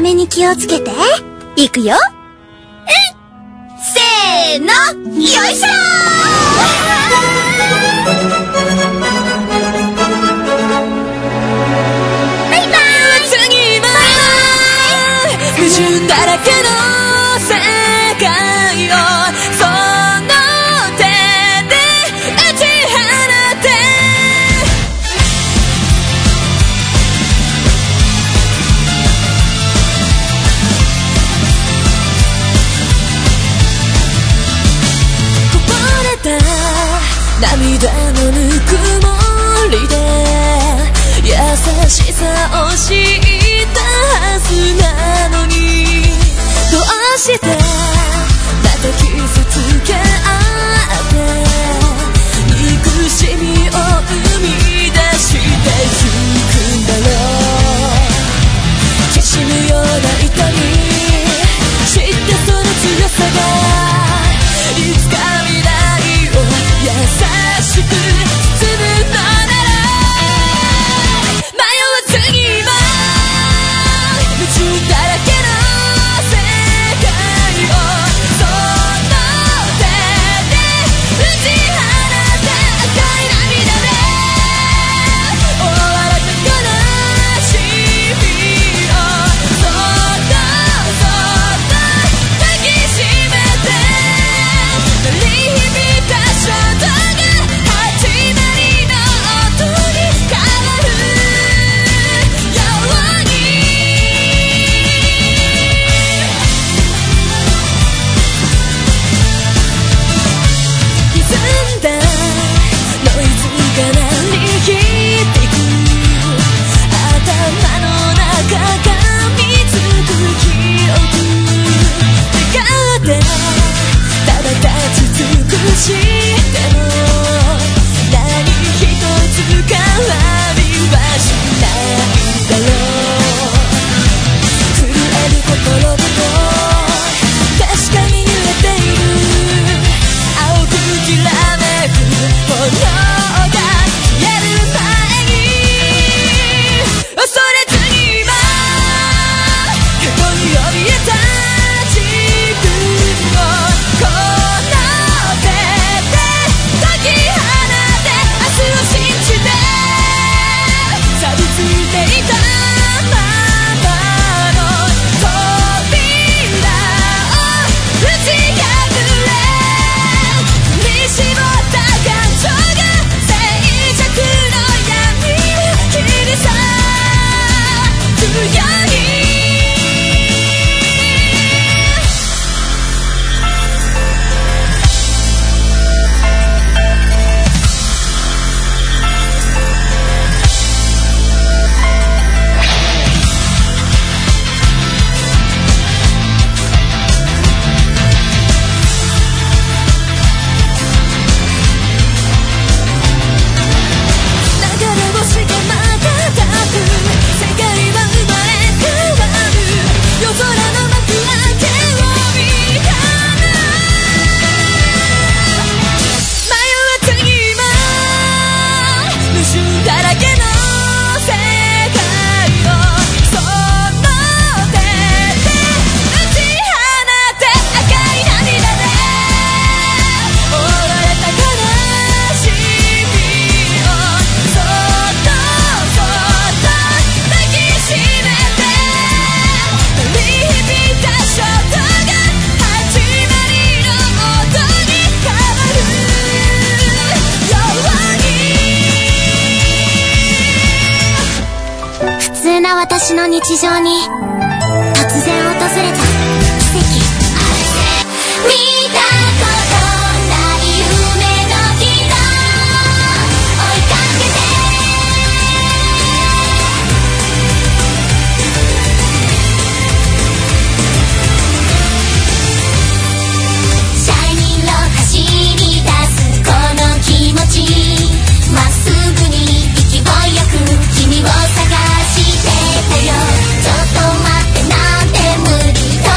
目に気をつけて。いくよ。せーの、よいしょー。バイバーイ。次は矛盾だらけの世界をその手で打ち放て。こぼれた涙のぬくもりで優しさを知ったはずなのに、どうしてまた傷つけ合って憎しみを生み出してゆくんだろう。きしむような痛み知ってその強さがいつか未来を優しく包むのなら、迷わずに今矛盾だらけの世界をその手で打ち放て。赤い涙で覆われた悲しみをそっとそっと抱きしめて、鳴り響いた衝動が始まりの音に変わるように。歪んだノイズが鳴り響いてく、頭の中が見つく記憶。願ってただ立ち尽くしても何一つ変わりはしないだろう。震える心でも確かに揺れている。青くきらめく炎が消える前に、恐れずに今過去に怯えた自分をこの手で解き放て。明日を信じて錆びついていたままの扉を打ち破れ、踏みしぼった感情が静寂の闇を切り裂くように。流れ星が瞬く世界は生まれ変わる。夜空の幕開けを見たな。迷わずに今矛盾だらけの世界をその手で打ち放て。赤い涙で覆われた悲しみをそっとそっと抱きしめて、鳴り響いた衝動が始まりの音に変わるように。普通な私の日常に突然訪れた奇跡。見たことない夢の軌道追いかけて、シャイニングを走り出すこの気持ち、まっすぐに勢いよく君を探してたよ。ちょっと待ってなんて無理と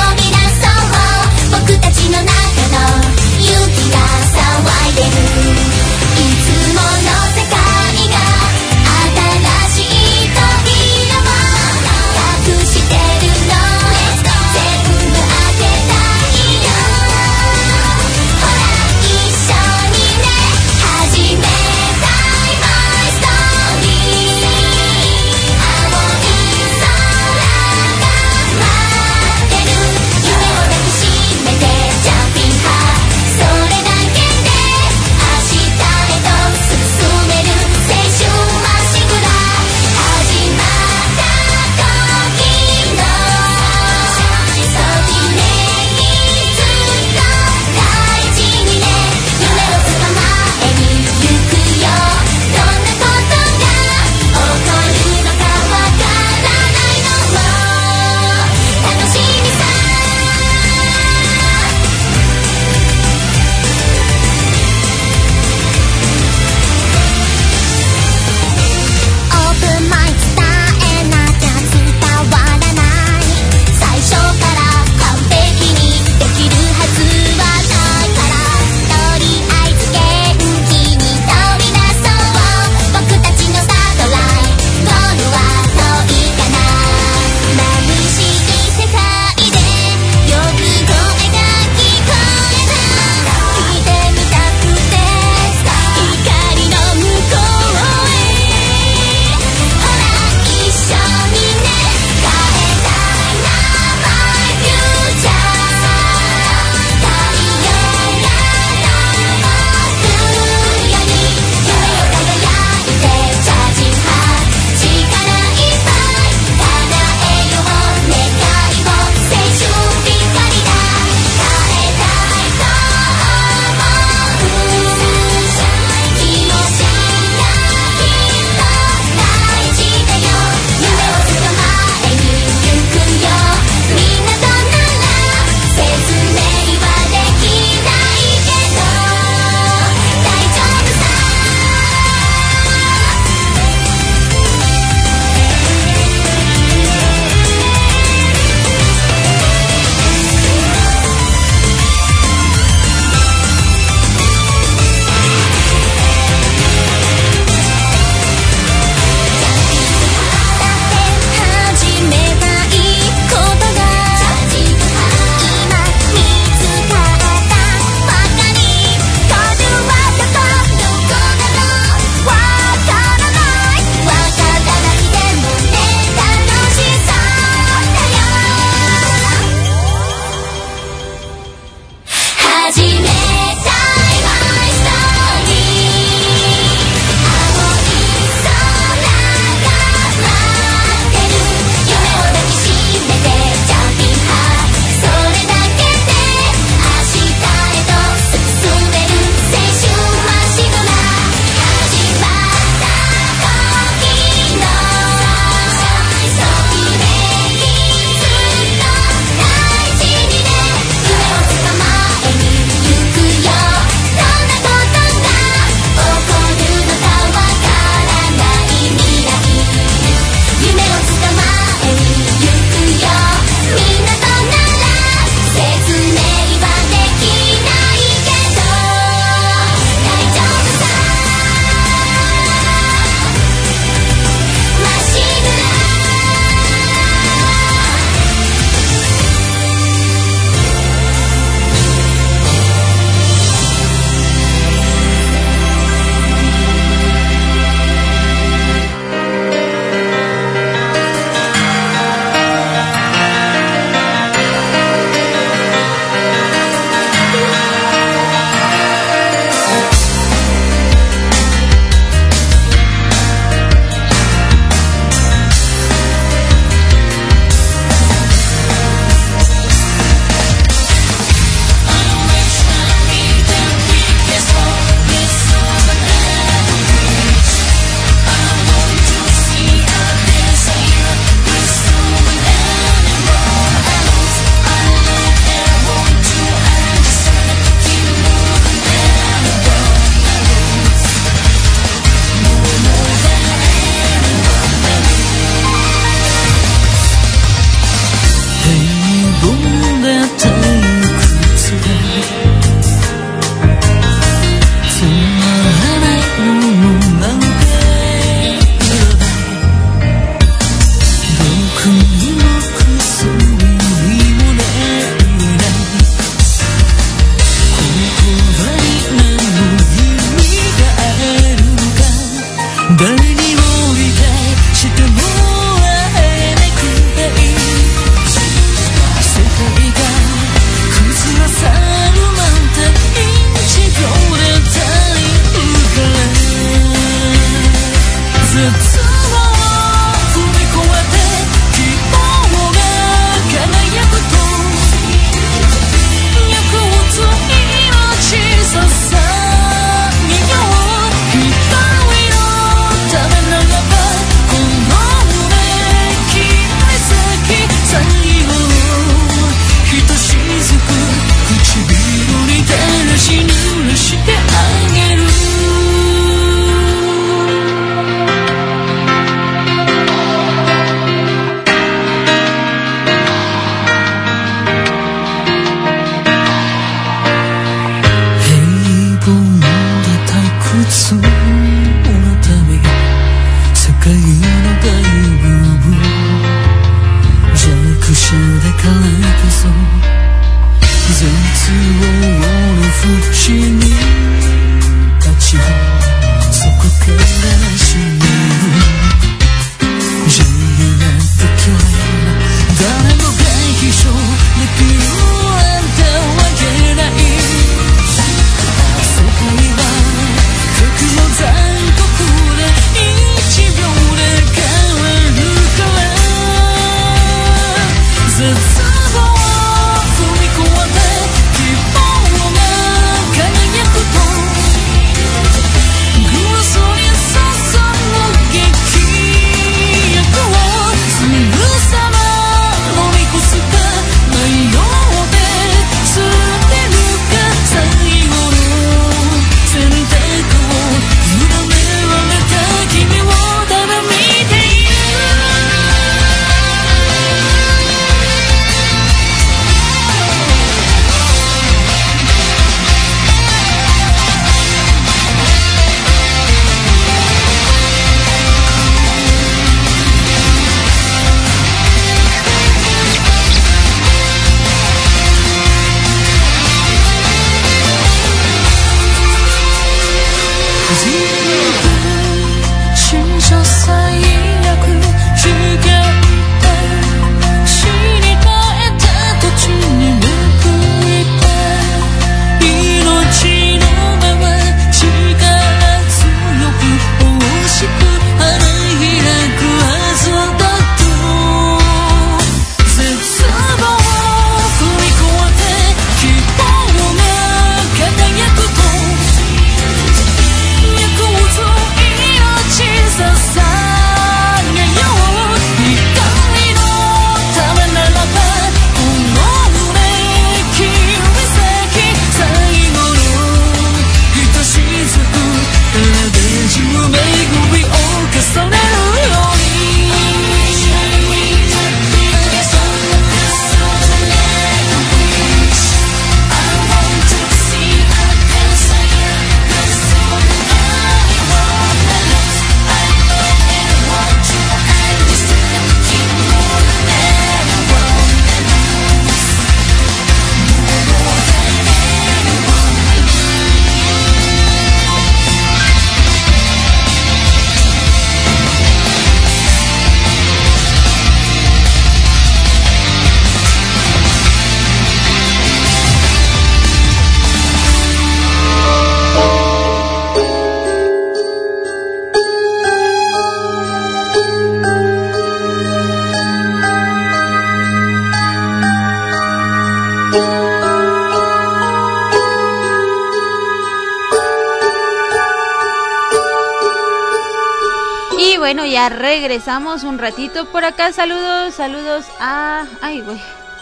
bueno, ya regresamos un ratito por acá. Saludos a... Ay, güey.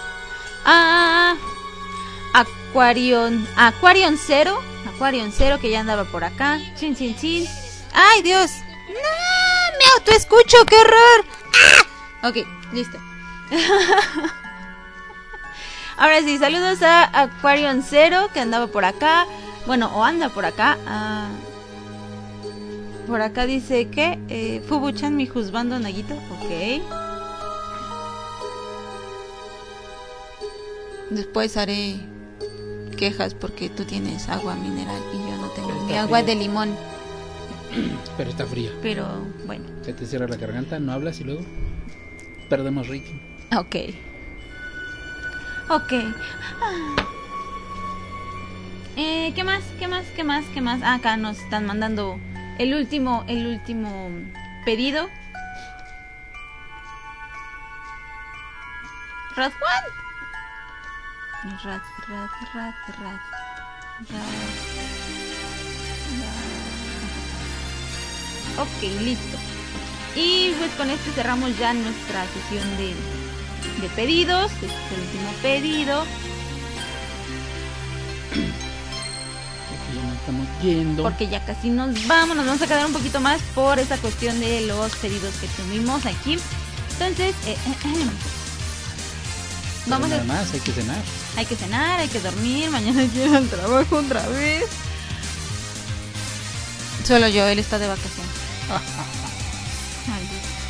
A Aquarion Cero, que ya andaba por acá. Chin. Ay, Dios. No, me autoescucho, qué horror. ¡Ah! Ok, listo. Ahora sí, saludos a Aquarion Cero, que andaba por acá. Bueno, o anda por acá. Por acá dice que Fubuchan mi juzbando Naguito. Ok. Después haré quejas porque tú tienes agua mineral y yo no tengo ni agua de limón. Pero está fría. Pero bueno. Se te cierra la garganta, no hablas y luego perdemos rating. Ok. ¿Qué más? Ah, acá nos están mandando el último pedido. Rat what? Rat. Ok, listo. Y pues con esto cerramos ya nuestra sesión de pedidos. Este es el último pedido. Aquí ya nos estamos yendo. Porque ya casi nos vamos a quedar un poquito más por esa cuestión de los pedidos que tuvimos aquí. Entonces, vamos nada más, hay que cenar. Hay que cenar, hay que dormir, mañana hay que ir al trabajo otra vez. Solo yo, él está de vacaciones. Ay,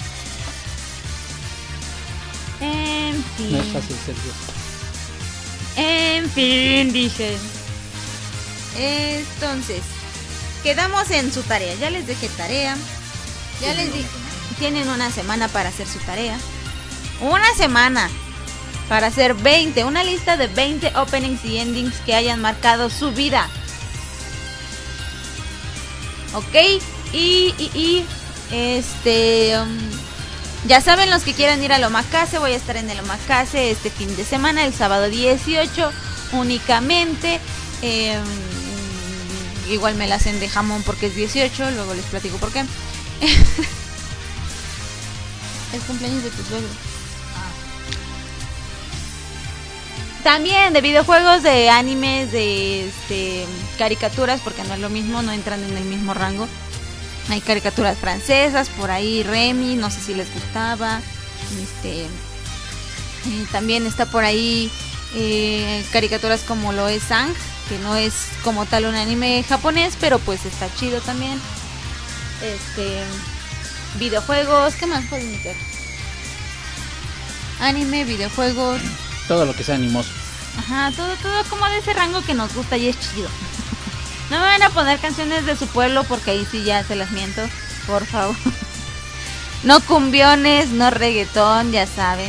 Dios. En fin. No es fácil ser yo. En fin, dije. Entonces, quedamos en su tarea. Ya les dejé tarea. Ya les dije. Tienen una semana para hacer su tarea. Una semana para hacer una lista de 20 openings y endings que hayan marcado su vida. Ok. Ya saben, los que quieran ir al Omakase, voy a estar en el Omakase este fin de semana, el sábado 18 únicamente. Igual me la hacen de jamón porque es 18, luego les platico por qué. El cumpleaños de tu suegro. También de videojuegos, de animes, de caricaturas, porque no es lo mismo, no entran en el mismo rango. Hay caricaturas francesas, por ahí Remy, no sé si les gustaba. También está por ahí caricaturas como lo es Sang, que no es como tal un anime japonés, pero pues está chido también. Videojuegos, ¿qué más pueden meter? Anime, videojuegos. Todo lo que sea animoso. Ajá, todo como de ese rango que nos gusta y es chido. No me van a poner canciones de su pueblo porque ahí sí ya se las miento, por favor. No cumbiones, no reggaetón, ya saben.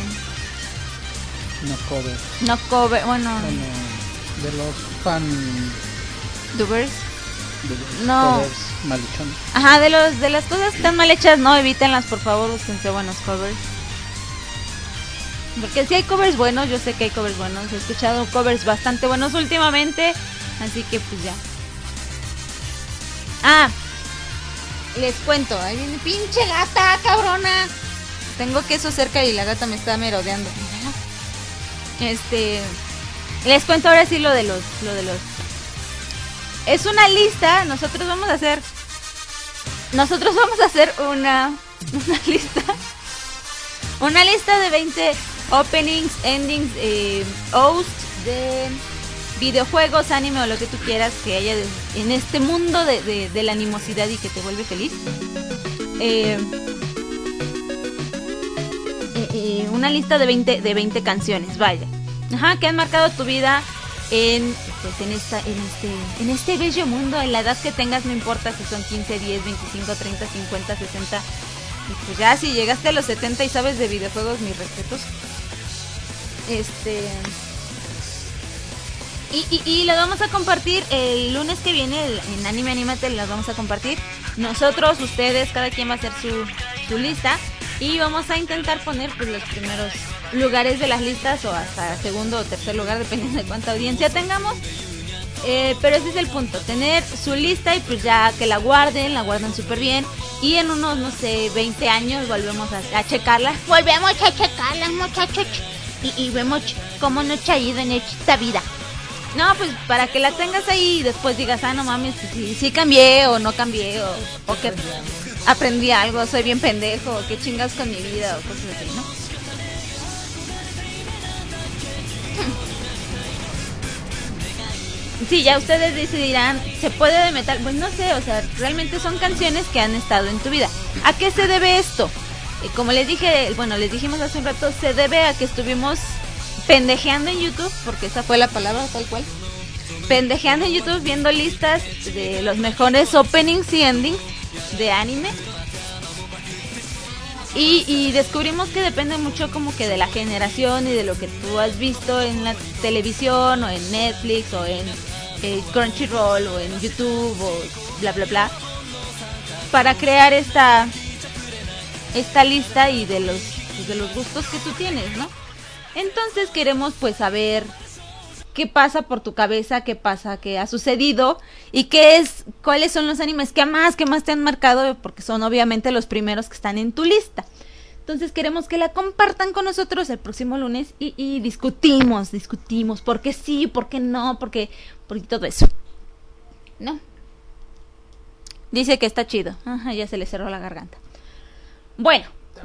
No cover. Bueno, de los fan dubers. de No. covers malichones. Ajá, de las cosas que están mal hechas, no, evítenlas, por favor, búsquense buenos covers. Porque si hay covers buenos, yo sé que hay covers buenos. He escuchado covers bastante buenos últimamente, así que pues ya. Ah, les cuento, ahí viene pinche gata, cabrona. Tengo queso cerca y la gata me está merodeando. Les cuento ahora sí lo de los. Es una lista, nosotros vamos a hacer una lista. Una lista de 20 openings, endings, hosts de videojuegos, anime o lo que tú quieras que haya en este mundo de la animosidad y que te vuelve feliz. Una lista de 20 canciones, vaya. Ajá, que han marcado tu vida en este bello mundo, en la edad que tengas, no importa si son 15, 10, 25, 30, 50, 60. Y pues ya si llegaste a los 70 y sabes de videojuegos, mis respetos. Y lo vamos a compartir el lunes que viene en Anime Anímate, las vamos a compartir. Nosotros, ustedes, cada quien va a hacer su lista. Y vamos a intentar poner pues los primeros lugares de las listas o hasta segundo o tercer lugar, dependiendo de cuánta audiencia tengamos. Pero ese es el punto, tener su lista y pues ya que la guarden súper bien. Y en unos, no sé, 20 años volvemos a checarla. Volvemos a checarla, muchachos. Y vemos cómo nos ha ido en esta vida. No, pues para que la tengas ahí y después digas, no mames, sí cambié o no cambié. O que aprendí algo, soy bien pendejo, o qué chingas con mi vida o cosas así, ¿no? Sí, ya ustedes decidirán, ¿se puede de metal? Pues no sé, o sea, realmente son canciones que han estado en tu vida. ¿A qué se debe esto? Como les dije, les dijimos hace un rato, se debe a que estuvimos pendejeando en YouTube, porque esa fue la palabra tal cual. Pendejeando en YouTube, viendo listas de los mejores openings y endings de anime. Y descubrimos que depende mucho como que de la generación y de lo que tú has visto en la televisión o en Netflix o en Crunchyroll o en YouTube o bla bla bla, para crear esta lista y de los gustos que tú tienes, ¿no? Entonces queremos pues saber qué pasa por tu cabeza, qué pasa, qué ha sucedido y cuáles son los animes que más te han marcado, porque son obviamente los primeros que están en tu lista. Entonces queremos que la compartan con nosotros el próximo lunes y discutimos por qué sí, por qué no, por qué todo eso, ¿no? Dice que está chido. Ajá, ya se le cerró la garganta. Bueno.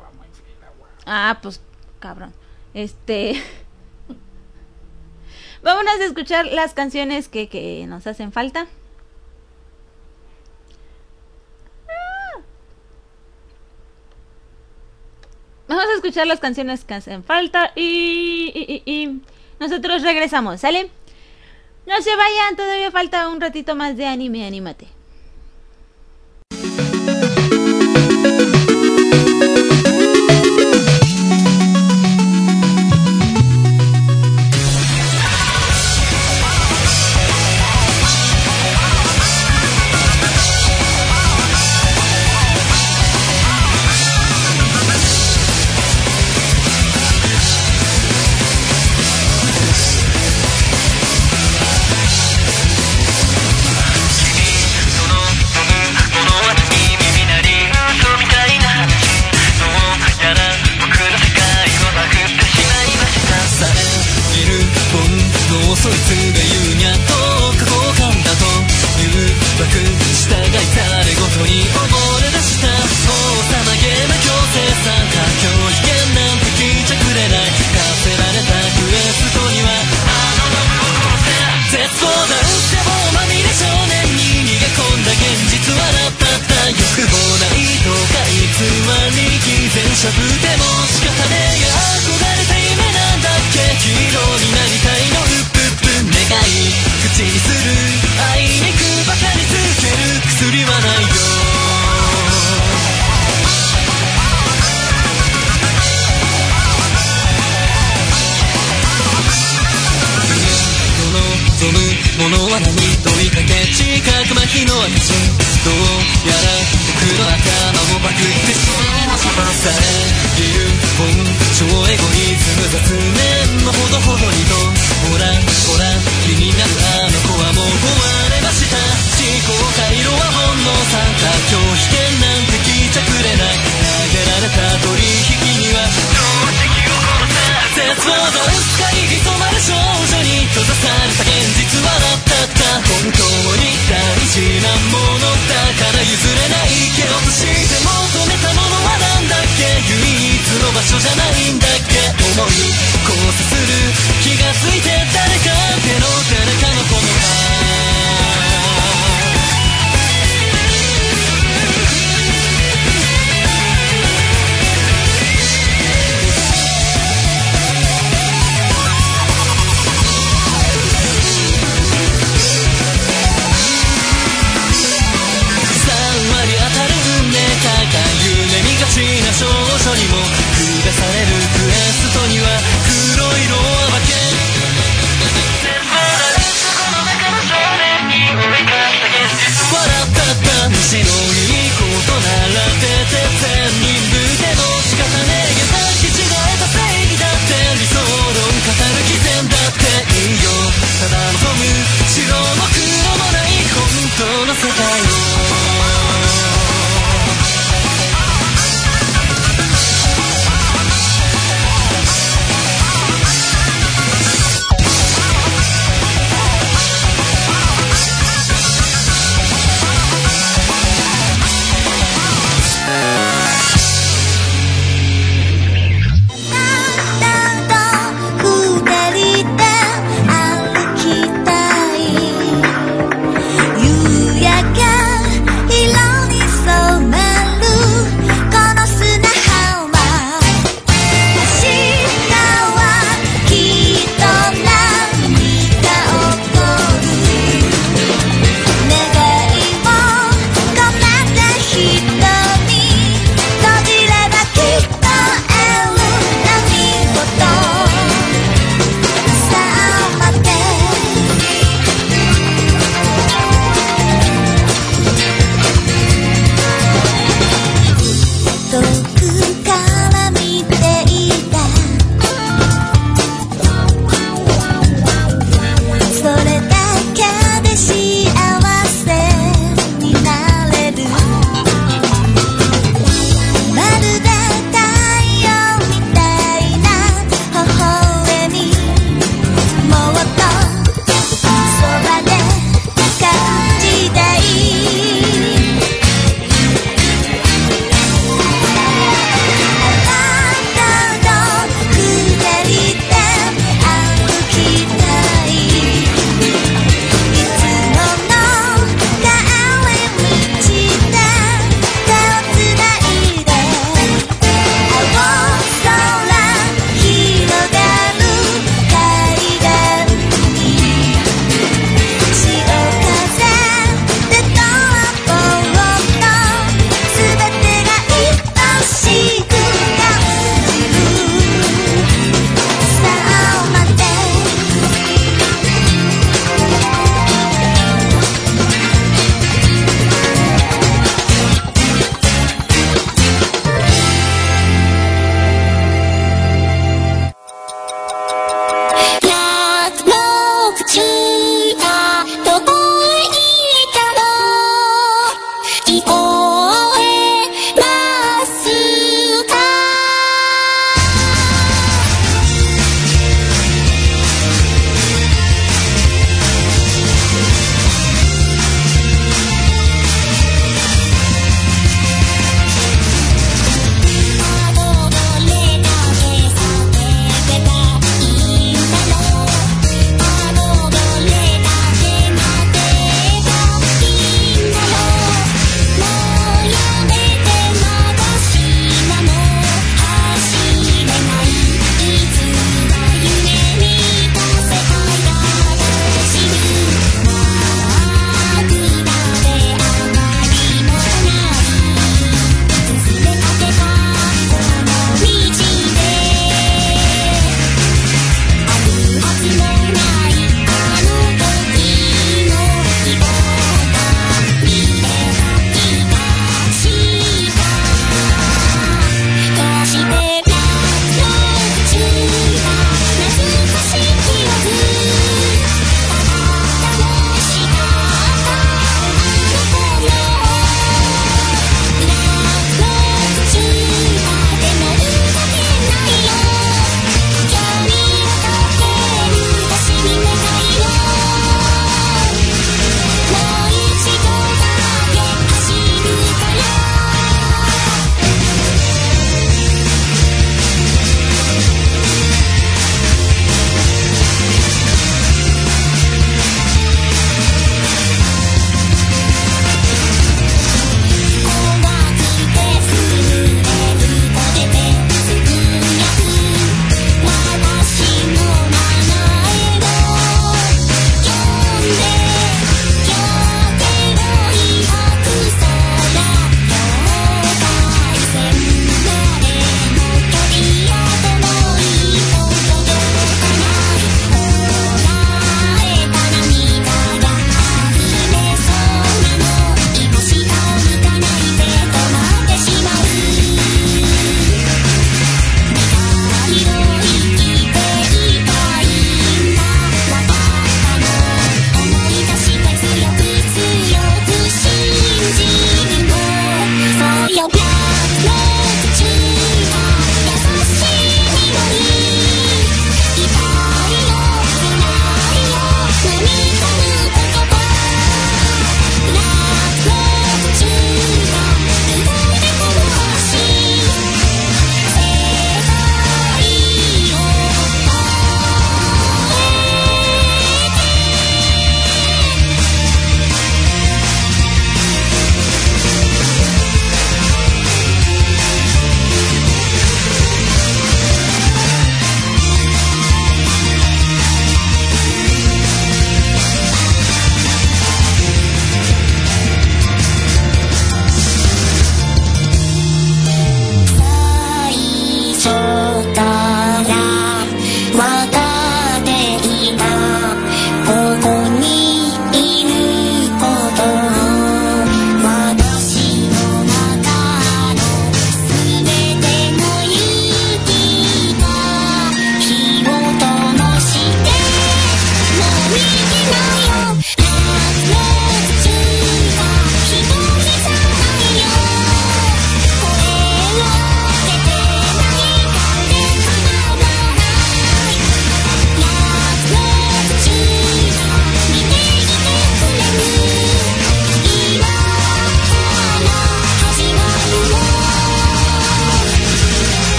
Pues cabrón. Vámonos a escuchar las canciones que nos hacen falta. Vamos a escuchar las canciones que hacen falta y nosotros regresamos, ¿sale? No se vayan, todavía falta un ratito más de anime, anímate.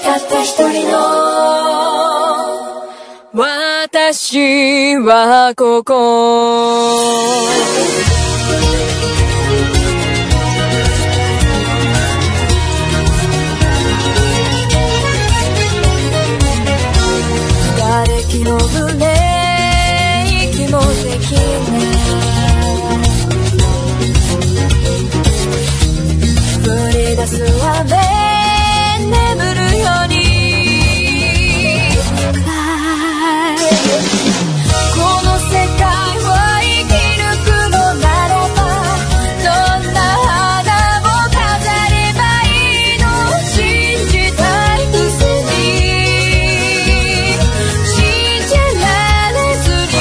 たった一人の私はここ。瓦礫のブレーキもできない降り出す雨眠るようにこの世界を生き抜くのならばどんな花を飾ればいいの信じたいくせに信じられずに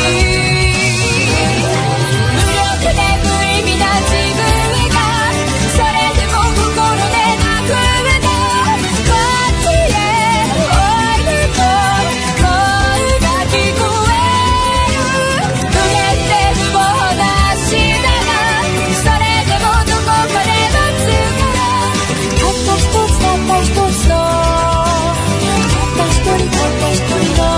無力で無意味な自分がそれでも心で泣くんだこっちへ追い抜こう声が聞こえる無限で無謀な足だがそれでもどこかで待つからたった一つたった一つのたった一人たった一人の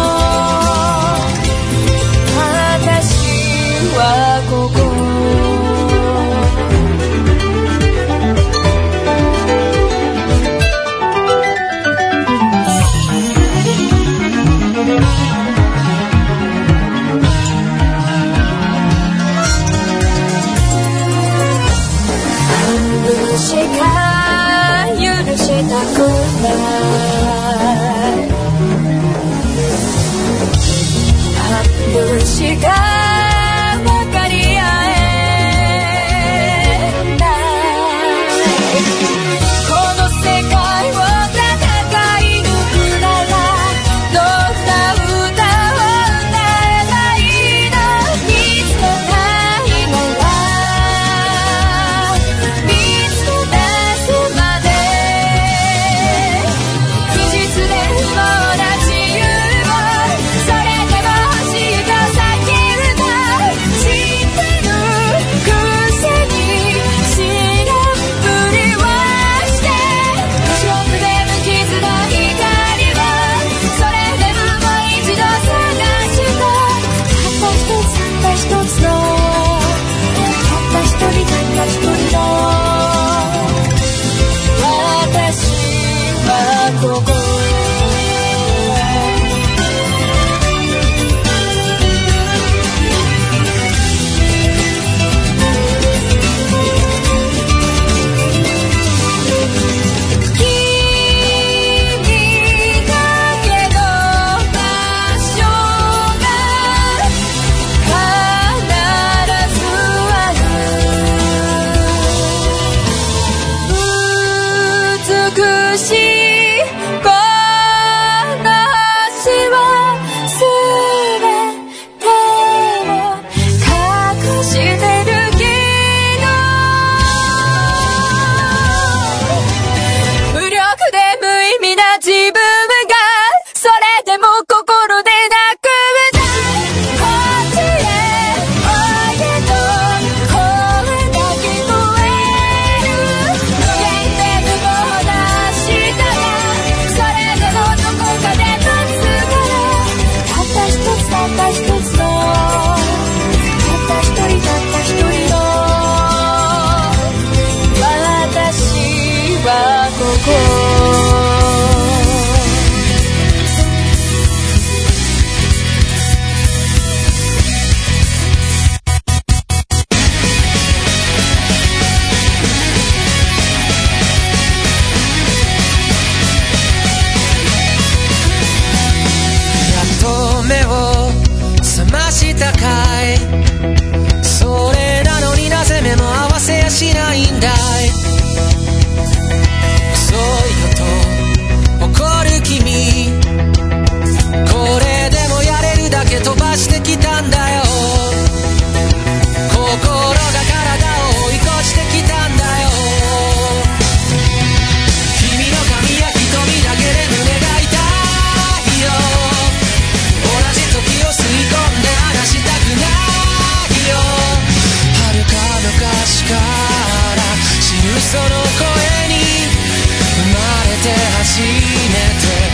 私はここ半分しか許したくない半分しか分かり合えないこの世界を戦い抜くならどんな歌を歌えばいいの見つけないなら見つけ出すまで不実で不毛な自由をそれでも欲しいと叫んだ知ってるくせに知らんぷりはして無色で無傷の光をそれでももう一度探したたった一つたった一つのたった一人たった一人の私はここ君だけの場所が必ずある美しいこの星はすべてを隠してるけど無力で無意味な自分がそれでも心で泣くんだこっちへおいでと声が聞こえる無限で無謀な明日がそれでもどこかで待つからたった一つたった一つのたった一人たった一人の私はここやっと目を覚ましたかいそれなのになぜ目も合わせやしないんだい遅いよと怒る君これでもやれるだけ飛ばしてきたんだよ心が体を追い越してきたんだよ君の髪や瞳だけで胸が痛いよ同じ時を吸い込んで離したくないよ遥か昔から知るその声に生まれて初めて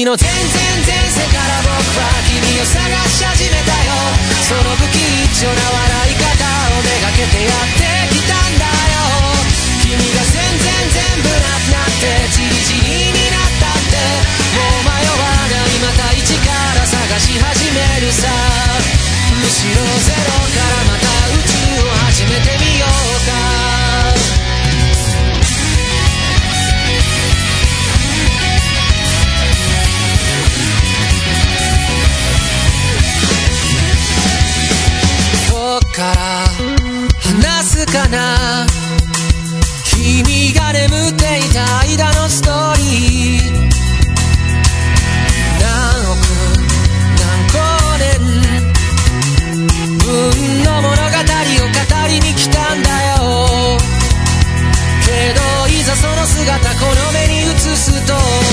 の全然前世から僕は君を探し始めたよ。その不吉祥な笑い方をめがけてやってきたんだよ。君が全部なくなってチリチリになったってもう迷わない、また一から探し始めるさ。むしろゼロからまた宇宙を始めてみようか。どっから話すかな、君が眠っていた間のストーリー。何億何光年分の物語を語りに来たんだよ。けどいざその姿この目に映すと、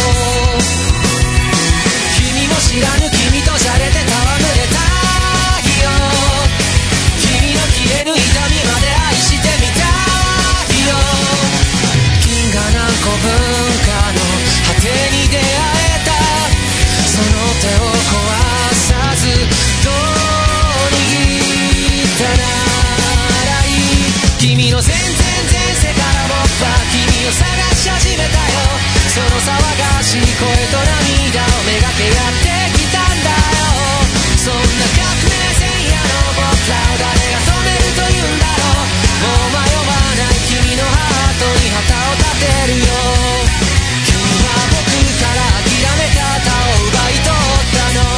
君も知らぬ君とじゃれて戯れたいよ。君の消える痛みまで愛してみたいよ。銀河何個分かの果てに出会えた、その手を壊さずどう握ったならいい。君の全然前世から僕は君を探し始めたよ。その騒がしい声と涙をめがけやってきたんだよ。そんな革命前夜の僕らを誰が止めるというんだろう。もう迷わない君のハートに旗を立てるよ。君は僕から諦め方を奪い取ったの。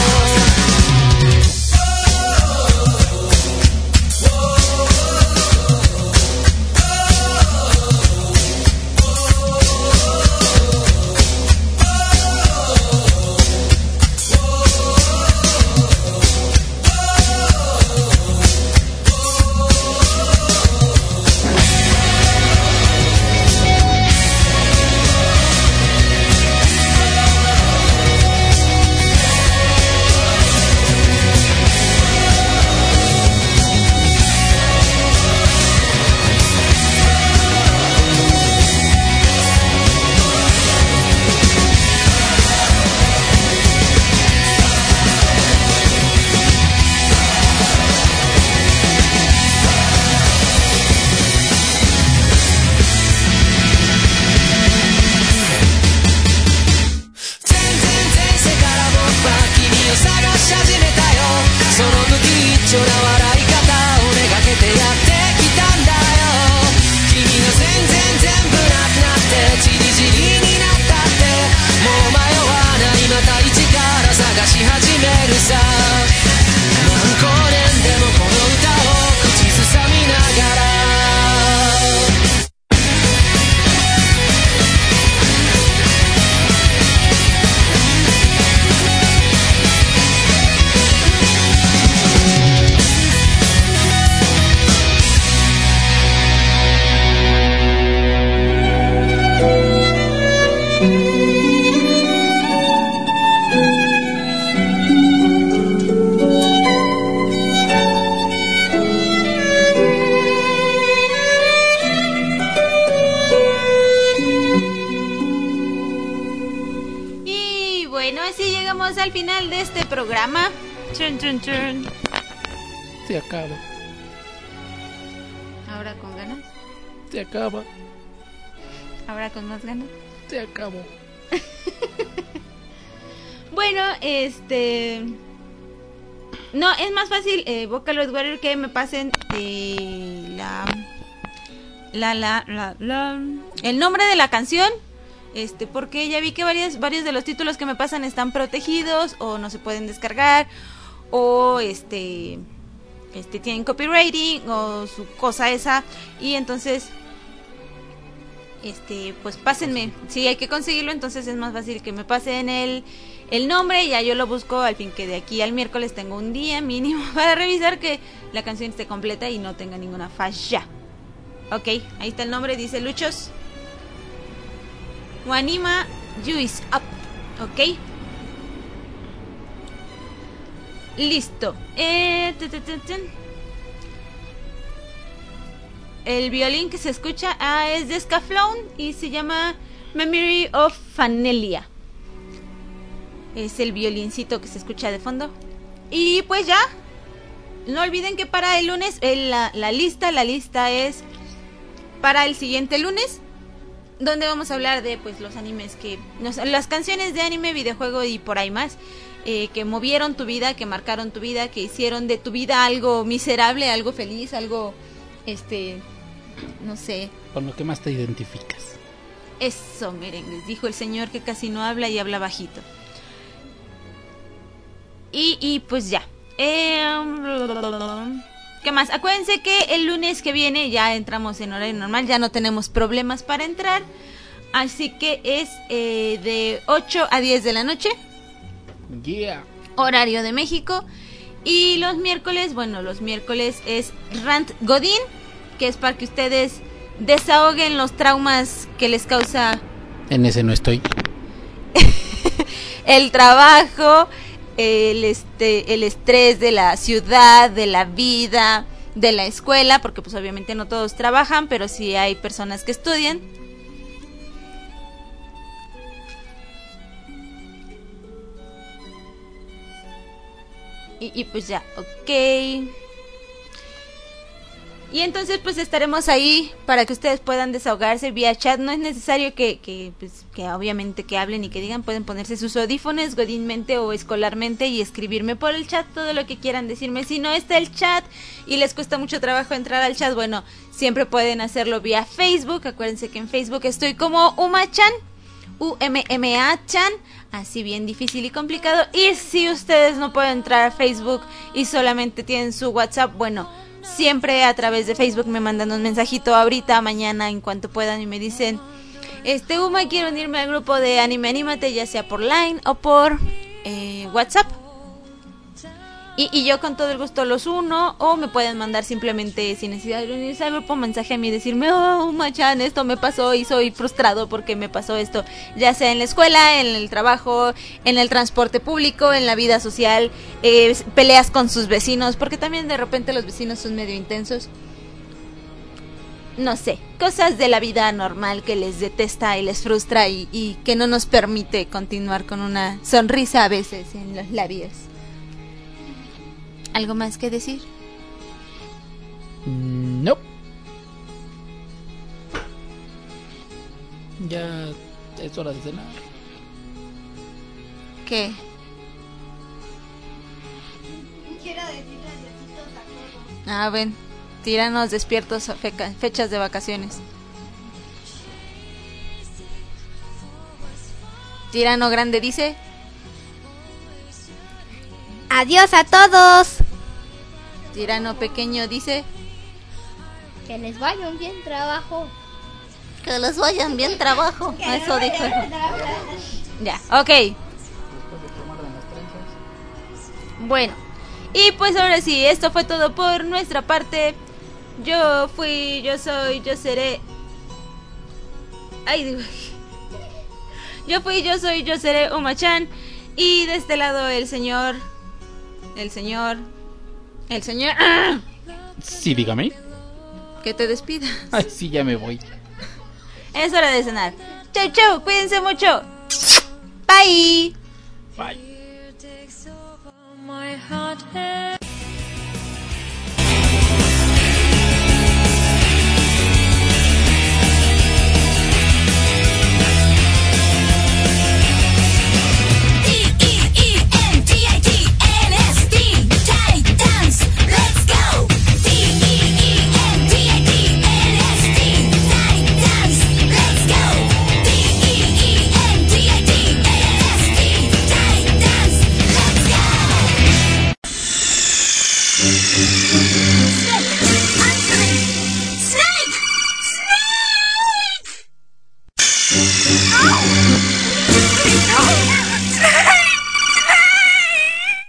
Al final de este programa. Chun, chun, chun. Se acaba. Ahora con ganas. Se acaba. Ahora con más ganas. Se acabó. Bueno, no, es más fácil, Vocaloid Warrior, que me pasen el nombre de la canción. Porque ya vi que varios de los títulos que me pasan están protegidos o no se pueden descargar o tienen copywriting o su cosa esa, y entonces pues pásenme, si hay que conseguirlo, entonces es más fácil que me pasen el nombre, y ya yo lo busco, al fin que de aquí al miércoles tengo un día mínimo para revisar que la canción esté completa y no tenga ninguna falla. Ok, ahí está el nombre, dice Luchos Wanima Juice Up. Ok, listo. El violín que se escucha es de Scaflón y se llama Memory of Fanelia. Es el violincito que se escucha de fondo. Y pues ya, no olviden que para el lunes la lista es para el siguiente lunes, donde vamos a hablar de pues los animes las canciones de anime, videojuego y por ahí más, que movieron tu vida, que marcaron tu vida, que hicieron de tu vida algo miserable, algo feliz, algo no sé. Con lo que más te identificas. Eso, merengues, dijo el señor que casi no habla y habla bajito. Y pues ya. ¿Qué más? Acuérdense que el lunes que viene ya entramos en horario normal, ya no tenemos problemas para entrar. Así que es de 8 a 10 de la noche. Yeah. Horario de México. Y los miércoles es Rant Godín, que es para que ustedes desahoguen los traumas que les causa En ese no estoy. el trabajo, el estrés de la ciudad, de la vida, de la escuela, porque pues obviamente no todos trabajan, pero sí hay personas que estudian. Y pues ya, ok. Y entonces pues estaremos ahí para que ustedes puedan desahogarse vía chat. No es necesario que obviamente que hablen y que digan. Pueden ponerse sus audífonos godínmente o escolarmente y escribirme por el chat todo lo que quieran decirme. Si no está el chat y les cuesta mucho trabajo entrar al chat, bueno, siempre pueden hacerlo vía Facebook. Acuérdense que en Facebook estoy como Uma-chan, UMMA-chan, así bien difícil y complicado. Y si ustedes no pueden entrar a Facebook y solamente tienen su WhatsApp, bueno, siempre a través de Facebook me mandan un mensajito ahorita, mañana, en cuanto puedan, y me dicen, Uma, quiero unirme al grupo de Anime Anímate, ya sea por Line o por WhatsApp. Y yo con todo el gusto los uno, o me pueden mandar simplemente, sin necesidad de unirse al grupo, mensaje a mí y decirme, Uma-chan, esto me pasó y soy frustrado porque me pasó esto, ya sea en la escuela, en el trabajo, en el transporte público, en la vida social, peleas con sus vecinos, porque también de repente los vecinos son medio intensos. No sé, cosas de la vida normal que les detesta y les frustra y que no nos permite continuar con una sonrisa a veces en los labios. ¿Algo más que decir? No. Ya es hora de cenar. ¿Qué? Quiero decirle besitos a todos. Ah, ven, tíranos despiertos fechas de vacaciones. Tirano Grande dice: Adiós a todos. Tirano Pequeño dice: Que les vaya un bien trabajo. que les vayan bien trabajo. Eso dijo. Ya, ok. Bueno, y pues ahora sí, esto fue todo por nuestra parte. Yo fui, yo soy, yo seré. Ay, digo. Yo fui, yo soy, yo seré Uma-chan. Y de este lado el señor. ¡Ah! Sí, dígame. Que te despidas. Ay, sí, ya me voy. Es hora de cenar. Chau, chau, cuídense mucho. Bye. Bye. My heart